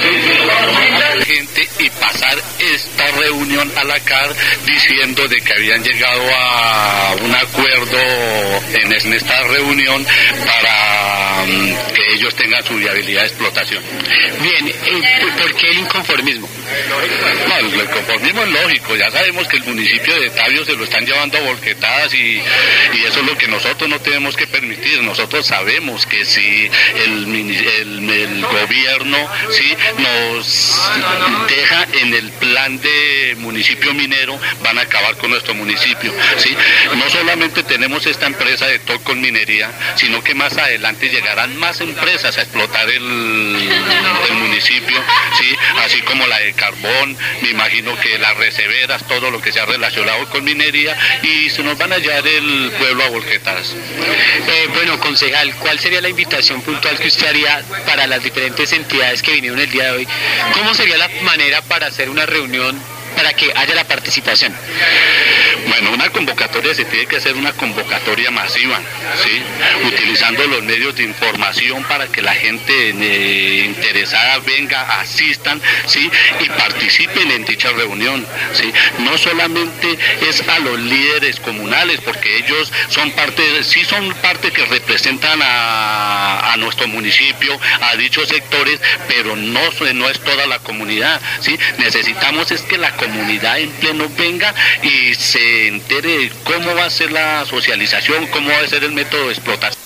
no. Gente y pasar esta reunión a la C A R diciendo de que habían llegado a un acuerdo en esta reunión para um, que ellos tengan su viabilidad de explotación. Bien, eh, ¿por qué el inconformismo? No, el inconformismo es lógico, ya sabemos que el municipio de Tabio se lo están llevando a volquetadas y, y eso es lo que nosotros no tenemos que permitir. Nosotros sabemos que si el, el, el gobierno sí nos deja en el plan de municipio minero, van a acabar con nuestro municipio, ¿sí? No solamente tenemos esta empresa de Tolcon Minería, sino que más adelante llegarán más empresas a explotar el, el municipio, ¿sí? Así como la de carbón, me imagino que las receberas, todo lo que se ha relacionado con minería, y se nos van a llevar el pueblo a volquetadas. Eh, bueno, concejal, ¿cuál sería la invitación puntual que usted haría para las diferentes entidades que vinieron el día de hoy? ¿Cómo sería la manera para hacer una reunión para que haya la participación? Bueno, una convocatoria se tiene que hacer una convocatoria masiva, ¿sí? Utilizando los medios de información para que la gente eh, interesada venga, asistan, ¿sí? Y participen en dicha reunión, ¿sí? No solamente es a los líderes comunales, porque ellos son parte, sí son parte que representan a, a nuestro municipio, a dichos sectores, pero no, no es toda la comunidad, ¿sí? Necesitamos es que la comunidad en pleno venga y se entere de cómo va a ser la socialización, cómo va a ser el método de explotación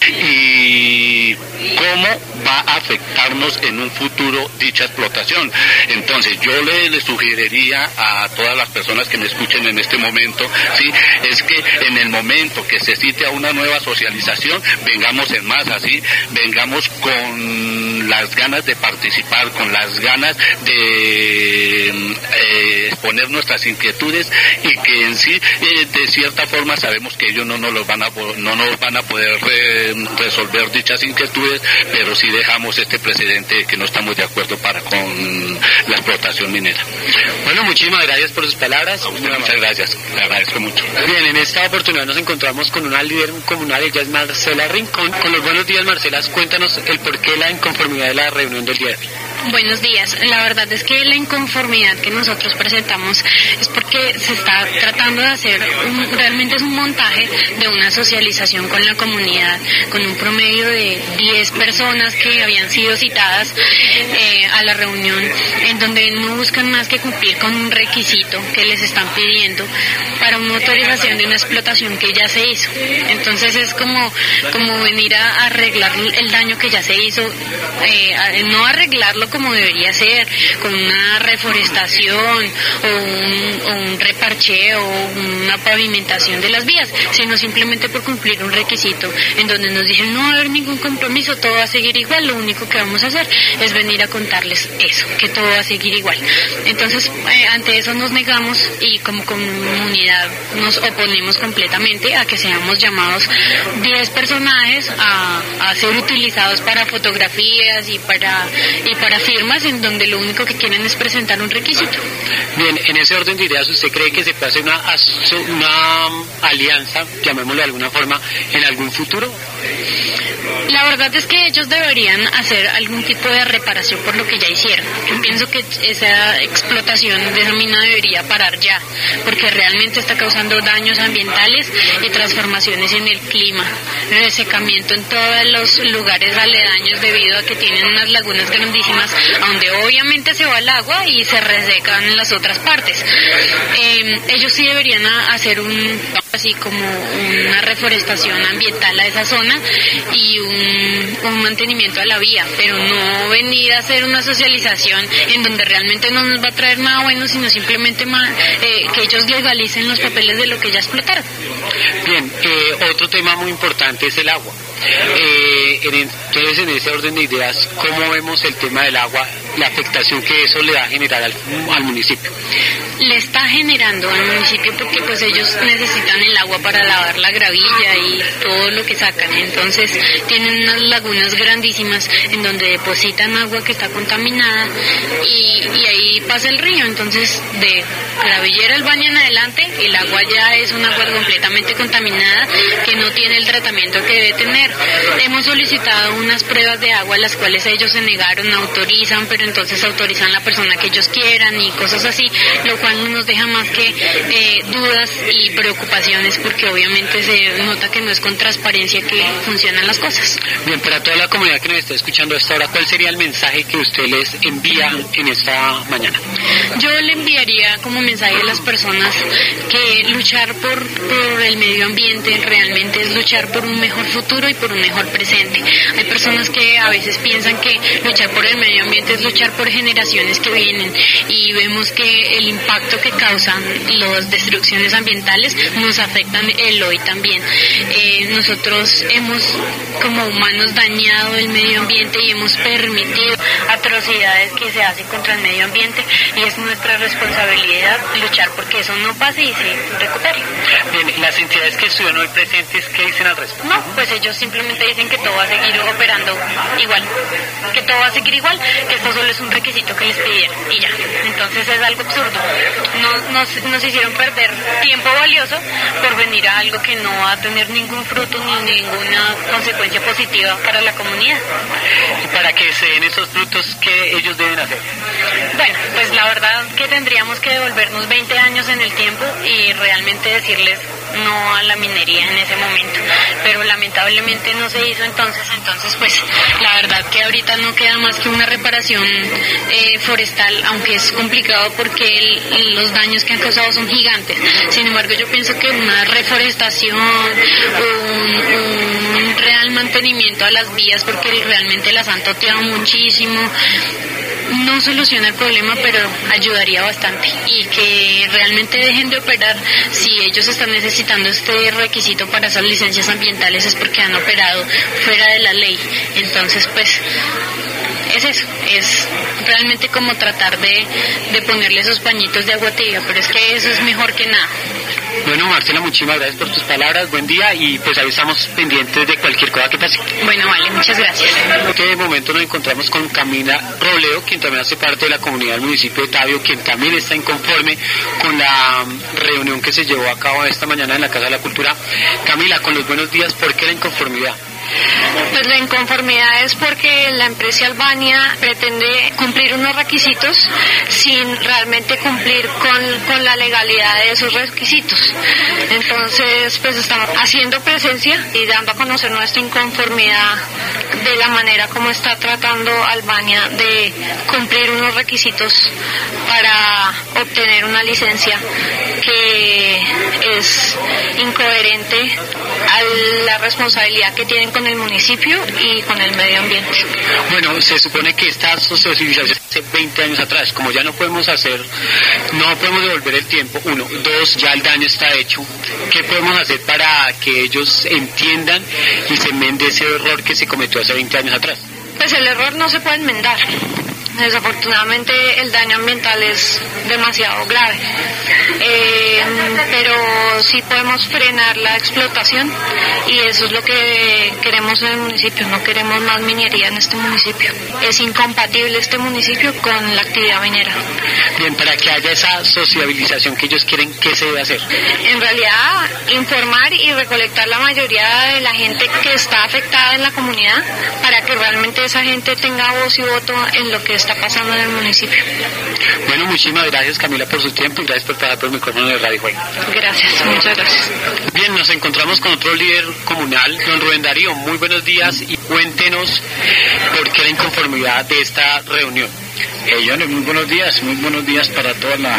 y cómo va a afectarnos en un futuro dicha explotación. Entonces yo le, le sugeriría a todas las personas que me escuchen en este momento, ¿sí? Es que en el momento que se cite a una nueva socialización, vengamos en masa, ¿sí? Vengamos con las ganas de participar, con las ganas de eh, exponer nuestras inquietudes y que en sí eh, de cierta forma sabemos que ellos no nos los van a no nos van a poder re, resolver dichas inquietudes, pero sí dejamos este precedente de que no estamos de acuerdo para con la explotación minera. Bueno, muchísimas gracias por sus palabras. Muchas gracias, le agradezco mucho. Bien, en esta oportunidad nos encontramos con una líder comunal, ella es Marcela Rincón. Con los buenos días, Marcela, cuéntanos el porqué de la inconformidad de la reunión del día de hoy. Buenos días. La verdad es que la inconformidad que nosotros presentamos es porque se está tratando de hacer, un, realmente es un montaje de una socialización con la comunidad, con un promedio de diez personas que habían sido citadas eh, a la reunión, en donde no buscan más que cumplir con un requisito que les están pidiendo para una autorización de una explotación que ya se hizo. Entonces es como, como venir a arreglar el daño que ya se hizo, eh, a, no arreglarlo como debería ser, con una reforestación o un, o un reparcheo o una pavimentación de las vías, sino simplemente por cumplir un requisito en donde nos dicen no va a haber ningún compromiso, todo va a seguir igual, lo único que vamos a hacer es venir a contarles eso, que todo va a seguir igual. Entonces, eh, ante eso nos negamos y como comunidad nos oponemos completamente a que seamos llamados diez personajes a, a ser utilizados para fotografías y para y para firmas en donde lo único que quieren es presentar un requisito. Bien, en ese orden de ideas, medidas usted cree que se puede hacer una, una alianza, llamémoslo de alguna forma, en algún futuro? La verdad es que ellos deberían hacer algún tipo de reparación por lo que ya hicieron. Yo pienso que esa explotación de esa mina debería parar ya, porque realmente está causando daños ambientales y transformaciones en el clima, resecamiento en todos los lugares aledaños debido a que tienen unas lagunas grandísimas donde obviamente se va el agua y se resecan en las otras partes. Eh, ellos sí deberían hacer un así como una reforestación ambiental a esa zona y un, un mantenimiento a la vía, pero no venir a hacer una socialización en donde realmente no nos va a traer nada bueno, sino simplemente más, eh, que ellos legalicen los papeles de lo que ya explotaron. Bien, eh, otro tema muy importante es el agua. Eh, en, entonces, en ese orden de ideas, ¿cómo vemos el tema del agua, la afectación que eso le va a generar al, al municipio? Le está generando al municipio porque pues ellos necesitan el agua para lavar la gravilla y todo lo que sacan, entonces tienen unas lagunas grandísimas en donde depositan agua que está contaminada y, y ahí pasa el río, entonces de Gravillera al Baño en adelante el agua ya es un agua completamente contaminada que no tiene el tratamiento que debe tener. Hemos solicitado unas pruebas de agua las cuales ellos se negaron, autorizan, pero entonces autorizan la persona que ellos quieran y cosas así, lo cual no nos deja más que eh, dudas y preocupaciones porque obviamente se nota que no es con transparencia que funcionan las cosas. Bien, para toda la comunidad que nos está escuchando a esta hora, ¿cuál sería el mensaje que usted les envía en esta mañana? Yo le enviaría como mensaje a las personas que luchar por, por el medio ambiente realmente es luchar por un mejor futuro y por un mejor presente. Hay personas que a veces piensan que luchar por el medio ambiente es luchar por generaciones que vienen y vemos que el impacto que causan las destrucciones ambientales nos afectan el hoy también. Eh, nosotros hemos como humanos dañado el medio ambiente y hemos permitido atrocidades que se hacen contra el medio ambiente y es nuestra responsabilidad luchar porque eso no pase y se recupere. Bien, las entidades que estuvieron hoy presentes, ¿qué dicen al respecto? No, pues ellos simplemente dicen que todo va a seguir operando igual, que todo va a seguir igual, que esto solo es un requisito que les pidieron y ya. Entonces es algo absurdo. Nos, nos, nos hicieron perder tiempo valioso por venir a algo que no va a tener ningún fruto ni ninguna consecuencia positiva para la comunidad. Y para que se den esos frutos, ¿qué ellos deben hacer? Bueno, pues la verdad que tendríamos que devolvernos veinte años en el tiempo y realmente decirles no a la minería en ese momento, pero lamentablemente no se hizo entonces, entonces pues la verdad que ahorita no queda más que una reparación eh, forestal, aunque es complicado porque el, los daños que han causado son gigantes. Sin embargo, yo pienso que una reforestación, un, un real mantenimiento a las vías, porque realmente las han toteado muchísimo, no soluciona el problema, pero ayudaría bastante, y que realmente dejen de operar. Si ellos están necesitando este requisito para esas licencias ambientales es porque han operado fuera de la ley. Entonces pues es eso, es realmente como tratar de, de ponerle esos pañitos de agua tibia, pero es que eso es mejor que nada. Bueno, Marcela, muchísimas gracias por tus palabras, buen día, y pues ahí estamos pendientes de cualquier cosa que pase. Bueno, vale, muchas gracias. En este momento nos encontramos con Camila Robledo, quien también hace parte de la comunidad del municipio de Tabio, quien también está inconforme con la reunión que se llevó a cabo esta mañana en la Casa de la Cultura. Camila, con los buenos días, ¿por qué la inconformidad? Pues la inconformidad es porque la empresa Albania pretende cumplir unos requisitos sin realmente cumplir con, con la legalidad de esos requisitos. Entonces, pues estamos haciendo presencia y dando a conocer nuestra inconformidad de la manera como está tratando Albania de cumplir unos requisitos para obtener una licencia que es incoherente a la responsabilidad que tienen con el municipio y con el medio ambiente. Bueno, se supone que esta socialización hace veinte años atrás, como ya no podemos hacer, no podemos devolver el tiempo, uno, dos, ya el daño está hecho. ¿Qué podemos hacer para que ellos entiendan y se enmende ese error que se cometió hace veinte años atrás? Pues el error no se puede enmendar. Desafortunadamente el daño ambiental es demasiado grave. Eh, pero sí podemos frenar la explotación y eso es lo que queremos en el municipio. No queremos más minería en este municipio. Es incompatible este municipio con la actividad minera. Bien, para que haya esa sociabilización que ellos quieren, ¿qué se debe hacer? En realidad, informar y recolectar la mayoría de la gente que está afectada en la comunidad para que realmente esa gente tenga voz y voto en lo que está pasando en el municipio. Bueno, muchísimas gracias, Camila, por su tiempo y gracias por pasar por el micrófono de Radio Hoy. Gracias, muchas gracias. Bien, nos encontramos con otro líder comunal, don Rubén Darío. Muy buenos días y cuéntenos por qué la inconformidad de esta reunión. Eh, Johnny, muy buenos días, muy buenos días para toda la,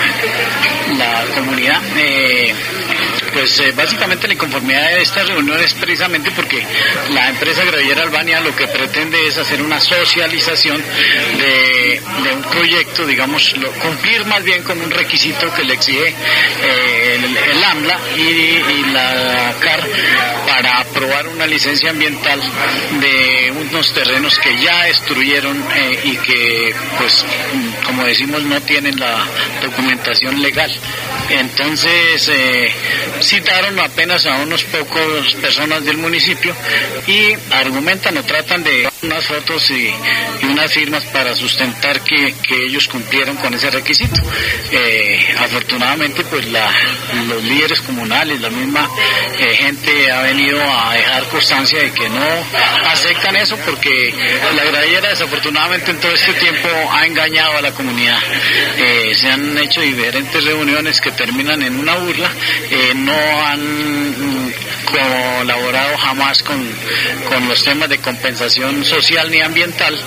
la comunidad. Eh, pues eh, básicamente la inconformidad de esta reunión es precisamente porque la empresa gravillera Albania lo que pretende es hacer una socialización de, de un proyecto, digamos, lo, cumplir más bien con un requisito que le exige eh, el, el AMLA y, y la C A R para aprobar una licencia ambiental de unos terrenos que ya destruyeron eh, y que, pues, como decimos, no tienen la documentación legal. Entonces eh, citaron apenas a unos pocos personas del municipio y argumentan o tratan de unas fotos y, y unas firmas para sustentar que, que ellos cumplieron con ese requisito. Eh, afortunadamente, pues la, los líderes comunales, la misma eh, gente ha venido a dejar constancia de que no aceptan eso, porque la gravillera desafortunadamente en todo este tiempo ha engañado a la comunidad. Eh, se han hecho diferentes reuniones que terminan en una burla, eh, no han mm, colaborado jamás con, con los temas de compensación social ni ambiental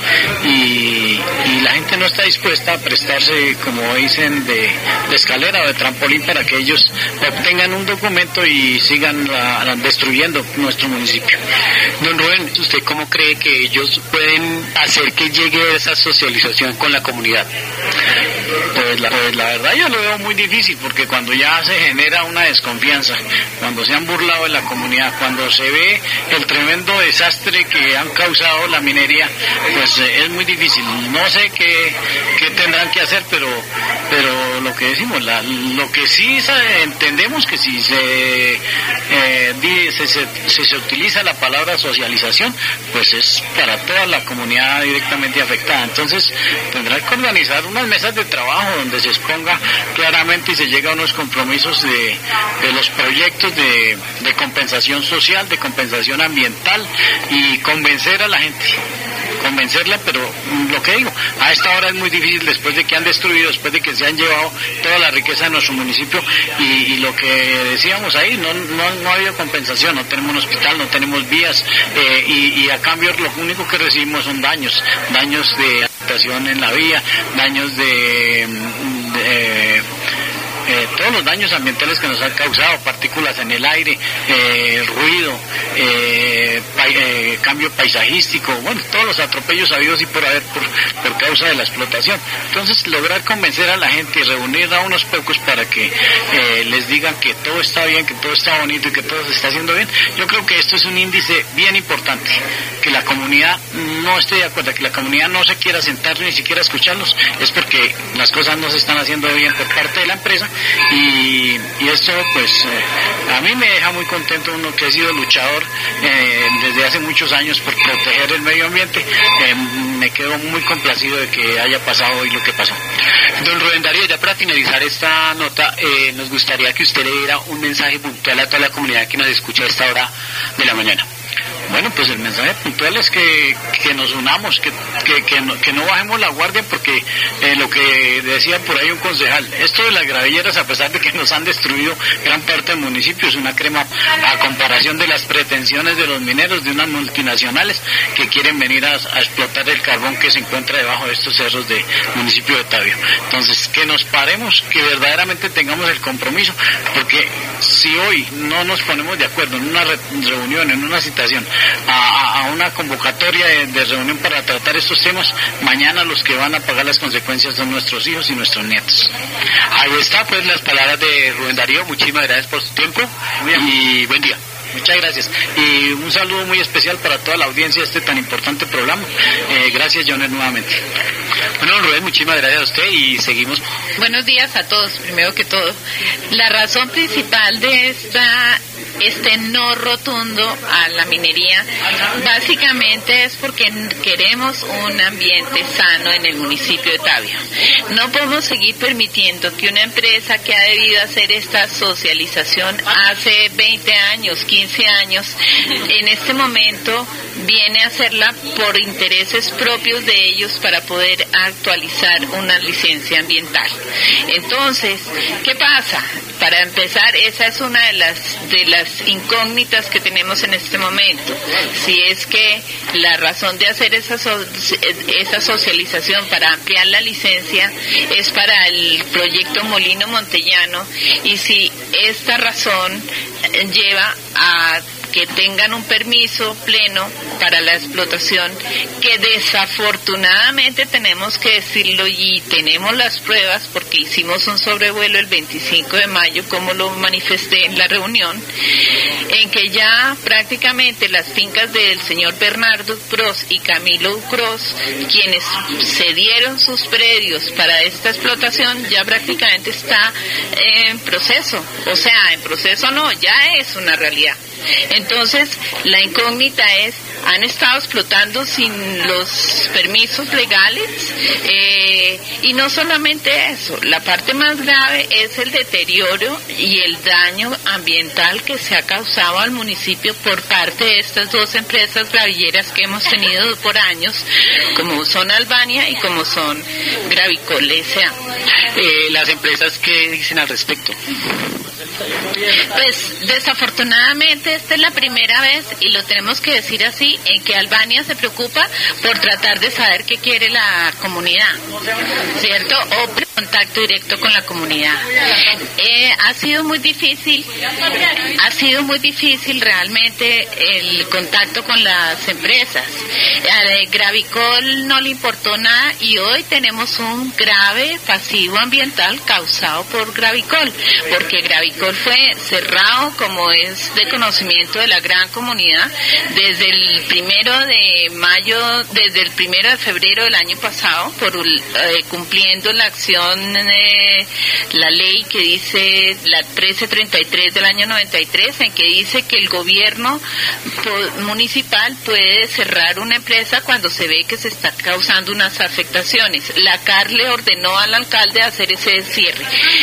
y, y la gente no está dispuesta a prestarse, como dicen, de, de escalera o de trampolín para que ellos obtengan un documento y sigan la, la, destruyendo nuestro municipio. Don Rubén, ¿usted cómo cree que ellos pueden hacer que llegue esa socialización con la comunidad? Pues la, pues la verdad yo lo veo muy difícil, porque cuando ya se genera una desconfianza, cuando se han burlado de la comunidad, cuando se ve el tremendo desastre que han causado la minería, pues eh, es muy difícil. No sé qué, qué tendrán que hacer, pero pero lo que decimos, la, lo que sí se, entendemos que si se, eh, di, se, se, se, se utiliza la palabra socialización, pues es para toda la comunidad directamente afectada. Entonces tendrán que organizar unas mesas de trabajo donde se exponga claramente y se llegue a unos compromisos de, de los proyectos de, de compensación social, de compensación ambiental y convencer a la gente. convencerla, pero lo que digo, a esta hora es muy difícil después de que han destruido, después de que se han llevado toda la riqueza de nuestro municipio y, y lo que decíamos ahí, no, no, no ha habido compensación, no tenemos un hospital, no tenemos vías eh, y, y a cambio lo único que recibimos son daños, daños de afectación en la vía, daños de... de Eh, todos los daños ambientales que nos han causado, partículas en el aire, eh, ruido, eh, pa eh, cambio paisajístico, bueno, todos los atropellos habidos y por haber por, por causa de la explotación. Entonces, lograr convencer a la gente y reunir a unos pocos para que eh, les digan que todo está bien, que todo está bonito y que todo se está haciendo bien, yo creo que esto es un índice bien importante, que la comunidad no esté de acuerdo, que la comunidad no se quiera sentar ni siquiera escucharlos, es porque las cosas no se están haciendo bien por parte de la empresa. Y, y esto pues eh, a mí me deja muy contento, uno que ha sido luchador eh, desde hace muchos años por proteger el medio ambiente, eh, me quedo muy complacido de que haya pasado hoy lo que pasó. Don Rubén Darío, ya para finalizar esta nota, eh, nos gustaría que usted le diera un mensaje puntual a toda la comunidad que nos escucha a esta hora de la mañana. Bueno, pues el mensaje puntual es que, que nos unamos, que, que, que, no, que no bajemos la guardia, porque eh, lo que decía por ahí un concejal, esto de las gravilleras, a pesar de que nos han destruido gran parte del municipio, es una crema a comparación de las pretensiones de los mineros, de unas multinacionales que quieren venir a, a explotar el carbón que se encuentra debajo de estos cerros del municipio de Tabio. Entonces, que nos paremos, que verdaderamente tengamos el compromiso, porque si hoy no nos ponemos de acuerdo en una re reunión, en una citación, A, a una convocatoria de, de reunión para tratar estos temas, mañana los que van a pagar las consecuencias son nuestros hijos y nuestros nietos. Ahí está pues las palabras de Rubén Darío, muchísimas gracias por su tiempo y buen día. Muchas gracias y un saludo muy especial para toda la audiencia de este tan importante programa. Eh, gracias, Joner, nuevamente. Bueno, Bueno, Rubén, muchísimas gracias a usted y seguimos. Buenos días a todos, primero que todo. La razón principal de esta este no rotundo a la minería básicamente es porque queremos un ambiente sano en el municipio de Tabio. No podemos seguir permitiendo que una empresa que ha debido hacer esta socialización hace veinte años, quince años, en este momento viene a hacerla por intereses propios de ellos para poder actualizar una licencia ambiental. Entonces, ¿qué pasa? Para empezar, esa es una de las de las incógnitas que tenemos en este momento. Si es que la razón de hacer esa so, esa socialización para ampliar la licencia es para el proyecto Molino Montellano, y si esta razón lleva a que tengan un permiso pleno para la explotación, que desafortunadamente tenemos que decirlo y tenemos las pruebas porque hicimos un sobrevuelo el veinticinco de mayo, como lo manifesté en la reunión, en que ya prácticamente las fincas del señor Bernardo Cross y Camilo Cross, quienes cedieron sus predios para esta explotación, ya prácticamente está en proceso, o sea, en proceso no, ya es una realidad. Entonces, la incógnita es, han estado explotando sin los permisos legales, eh, y no solamente eso, la parte más grave es el deterioro y el daño ambiental que se ha causado al municipio por parte de estas dos empresas gravilleras que hemos tenido por años, como son Albania y como son Gravicol S A Eh, las empresas, ¿qué dicen al respecto? Pues desafortunadamente esta es la primera vez, y lo tenemos que decir así, en que Albania se preocupa por tratar de saber qué quiere la comunidad, ¿cierto? O contacto directo con la comunidad. Eh, ha sido muy difícil, ha sido muy difícil realmente el contacto con las empresas. A Gravicol no le importó nada y hoy tenemos un grave pasivo ambiental causado por Gravicol, porque Gravicol fue cerrado, como es de conocimiento de la gran comunidad, desde el primero de mayo, desde el primero de febrero del año pasado, por eh, cumpliendo la acción de la ley que dice, la trece treinta y tres del año noventa y tres, en que dice que el gobierno municipal puede cerrar una empresa cuando se ve que se está causando unas afectaciones. La C A R le ordenó al alcalde hacer ese cierre.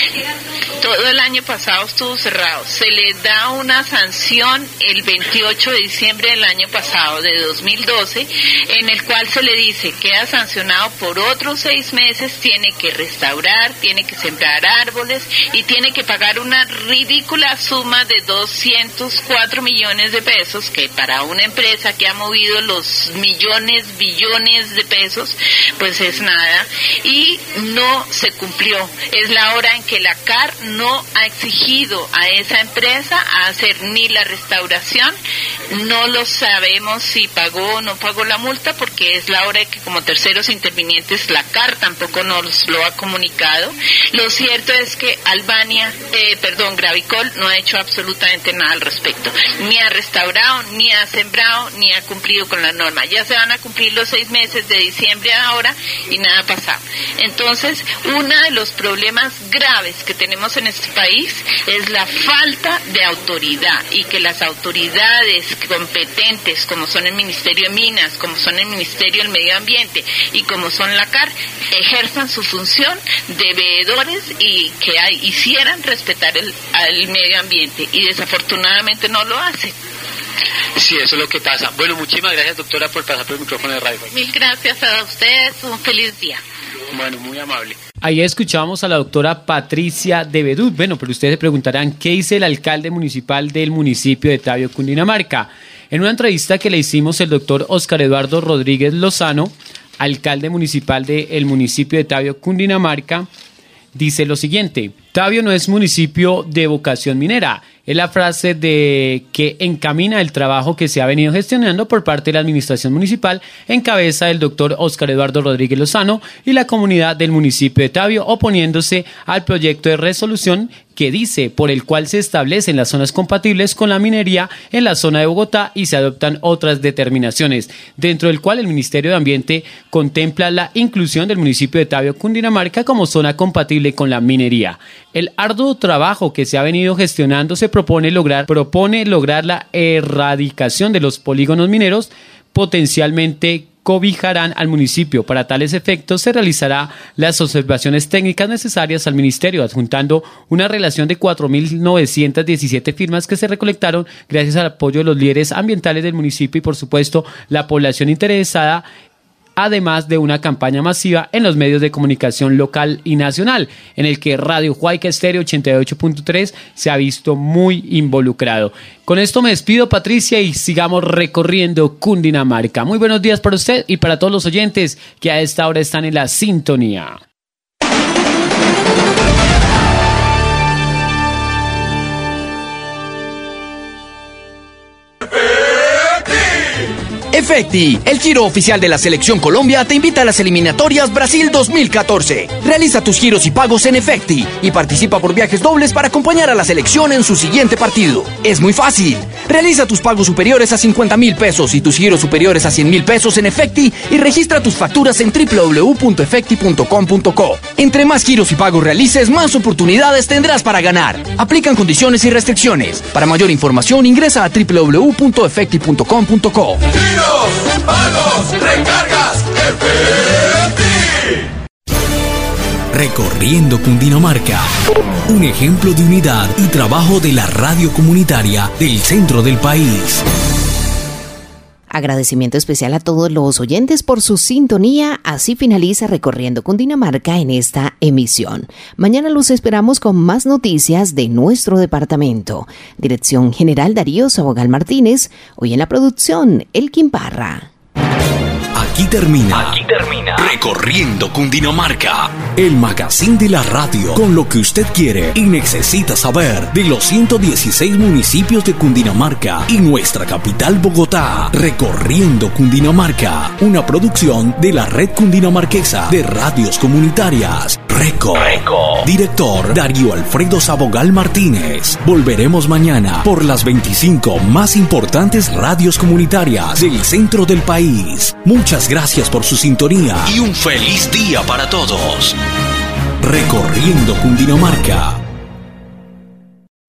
Todo el año pasado estuvo cerrado. Se le da una sanción el veintiocho de diciembre del año pasado, de dos mil doce, en el cual se le dice, queda sancionado por otros seis meses, tiene que restaurar, tiene que sembrar árboles y tiene que pagar una ridícula suma de doscientos cuatro millones de pesos, que para una empresa que ha movido los millones, billones de pesos, pues es nada, y no se cumplió. Es la hora en que la C A R no ha exigido a esa empresa a hacer ni la restauración, no lo sabemos si pagó o no pagó la multa, porque es la hora de que como terceros intervinientes la C A R tampoco nos lo ha comunicado. Lo cierto es que Albania, eh, perdón, Gravicol no ha hecho absolutamente nada al respecto, ni ha restaurado, ni ha sembrado, ni ha cumplido con la norma. Ya se van a cumplir los seis meses de diciembre ahora y nada ha pasado. Entonces, uno de los problemas graves que tenemos en este país es la falta de autoridad, y que las autoridades competentes, como son el Ministerio de Minas, como son el Ministerio del Medio Ambiente y como son la C A R, ejerzan su función de veedores y que hay, hicieran respetar el, al medio ambiente, y desafortunadamente no lo hacen. Sí, eso es lo que pasa. Bueno, muchísimas gracias, doctora, por pasar por el micrófono de radio. Mil gracias a ustedes, un feliz día. Bueno, muy amable. Ahí escuchábamos a la doctora Patricia de Bedut. Bueno, pero ustedes se preguntarán, ¿qué dice el alcalde municipal del municipio de Tabio, Cundinamarca? En una entrevista que le hicimos, el doctor Óscar Eduardo Rodríguez Lozano, alcalde municipal del municipio de Tabio, Cundinamarca, dice lo siguiente: Tabio no es municipio de vocación minera. Es la frase de que encamina el trabajo que se ha venido gestionando por parte de la administración municipal en cabeza del doctor Óscar Eduardo Rodríguez Lozano y la comunidad del municipio de Tabio, oponiéndose al proyecto de resolución que dice por el cual se establecen las zonas compatibles con la minería en la zona de Bogotá y se adoptan otras determinaciones, dentro del cual el Ministerio de Ambiente contempla la inclusión del municipio de Tabio, Cundinamarca, como zona compatible con la minería. El arduo trabajo que se ha venido gestionando se propone lograr, propone lograr la erradicación de los polígonos mineros potencialmente cobijarán al municipio. Para tales efectos se realizará las observaciones técnicas necesarias al ministerio, adjuntando una relación de cuatro mil novecientas diecisiete firmas que se recolectaron gracias al apoyo de los líderes ambientales del municipio y, por supuesto, la población interesada, además de una campaña masiva en los medios de comunicación local y nacional, en el que Radio Huayca Estéreo ochenta y ocho punto tres se ha visto muy involucrado. Con esto me despido, Patricia, y sigamos recorriendo Cundinamarca. Muy buenos días para usted y para todos los oyentes que a esta hora están en la sintonía. Efecti, el giro oficial de la Selección Colombia, te invita a las eliminatorias Brasil dos mil catorce. Realiza tus giros y pagos en Efecti y participa por viajes dobles para acompañar a la selección en su siguiente partido. Es muy fácil. Realiza tus pagos superiores a cincuenta mil pesos y tus giros superiores a cien mil pesos en Efecti y registra tus facturas en doble u doble u doble u punto efecti punto com punto co. Entre más giros y pagos realices, más oportunidades tendrás para ganar. Aplican condiciones y restricciones. Para mayor información ingresa a doble u doble u doble u punto efecti punto com punto co. Pagos, recargas, Efecti. Recorriendo Cundinamarca, un ejemplo de unidad y trabajo de la radio comunitaria del centro del país. Agradecimiento especial a todos los oyentes por su sintonía. Así finaliza Recorriendo Cundinamarca en esta emisión. Mañana los esperamos con más noticias de nuestro departamento. Dirección General Darío Sabogal Martínez. Hoy en la producción, Elkin Parra. Aquí termina, Aquí termina Recorriendo Cundinamarca, el magazine de la radio con lo que usted quiere y necesita saber de los ciento dieciséis municipios de Cundinamarca y nuestra capital Bogotá. Recorriendo Cundinamarca, una producción de la Red Cundinamarquesa de Radios Comunitarias. Reco. Reco. Director Darío Alfredo Sabogal Martínez. Volveremos mañana por las veinticinco más importantes radios comunitarias del centro del país. Muchas gracias por su sintonía y un feliz día para todos. Recorriendo Cundinamarca.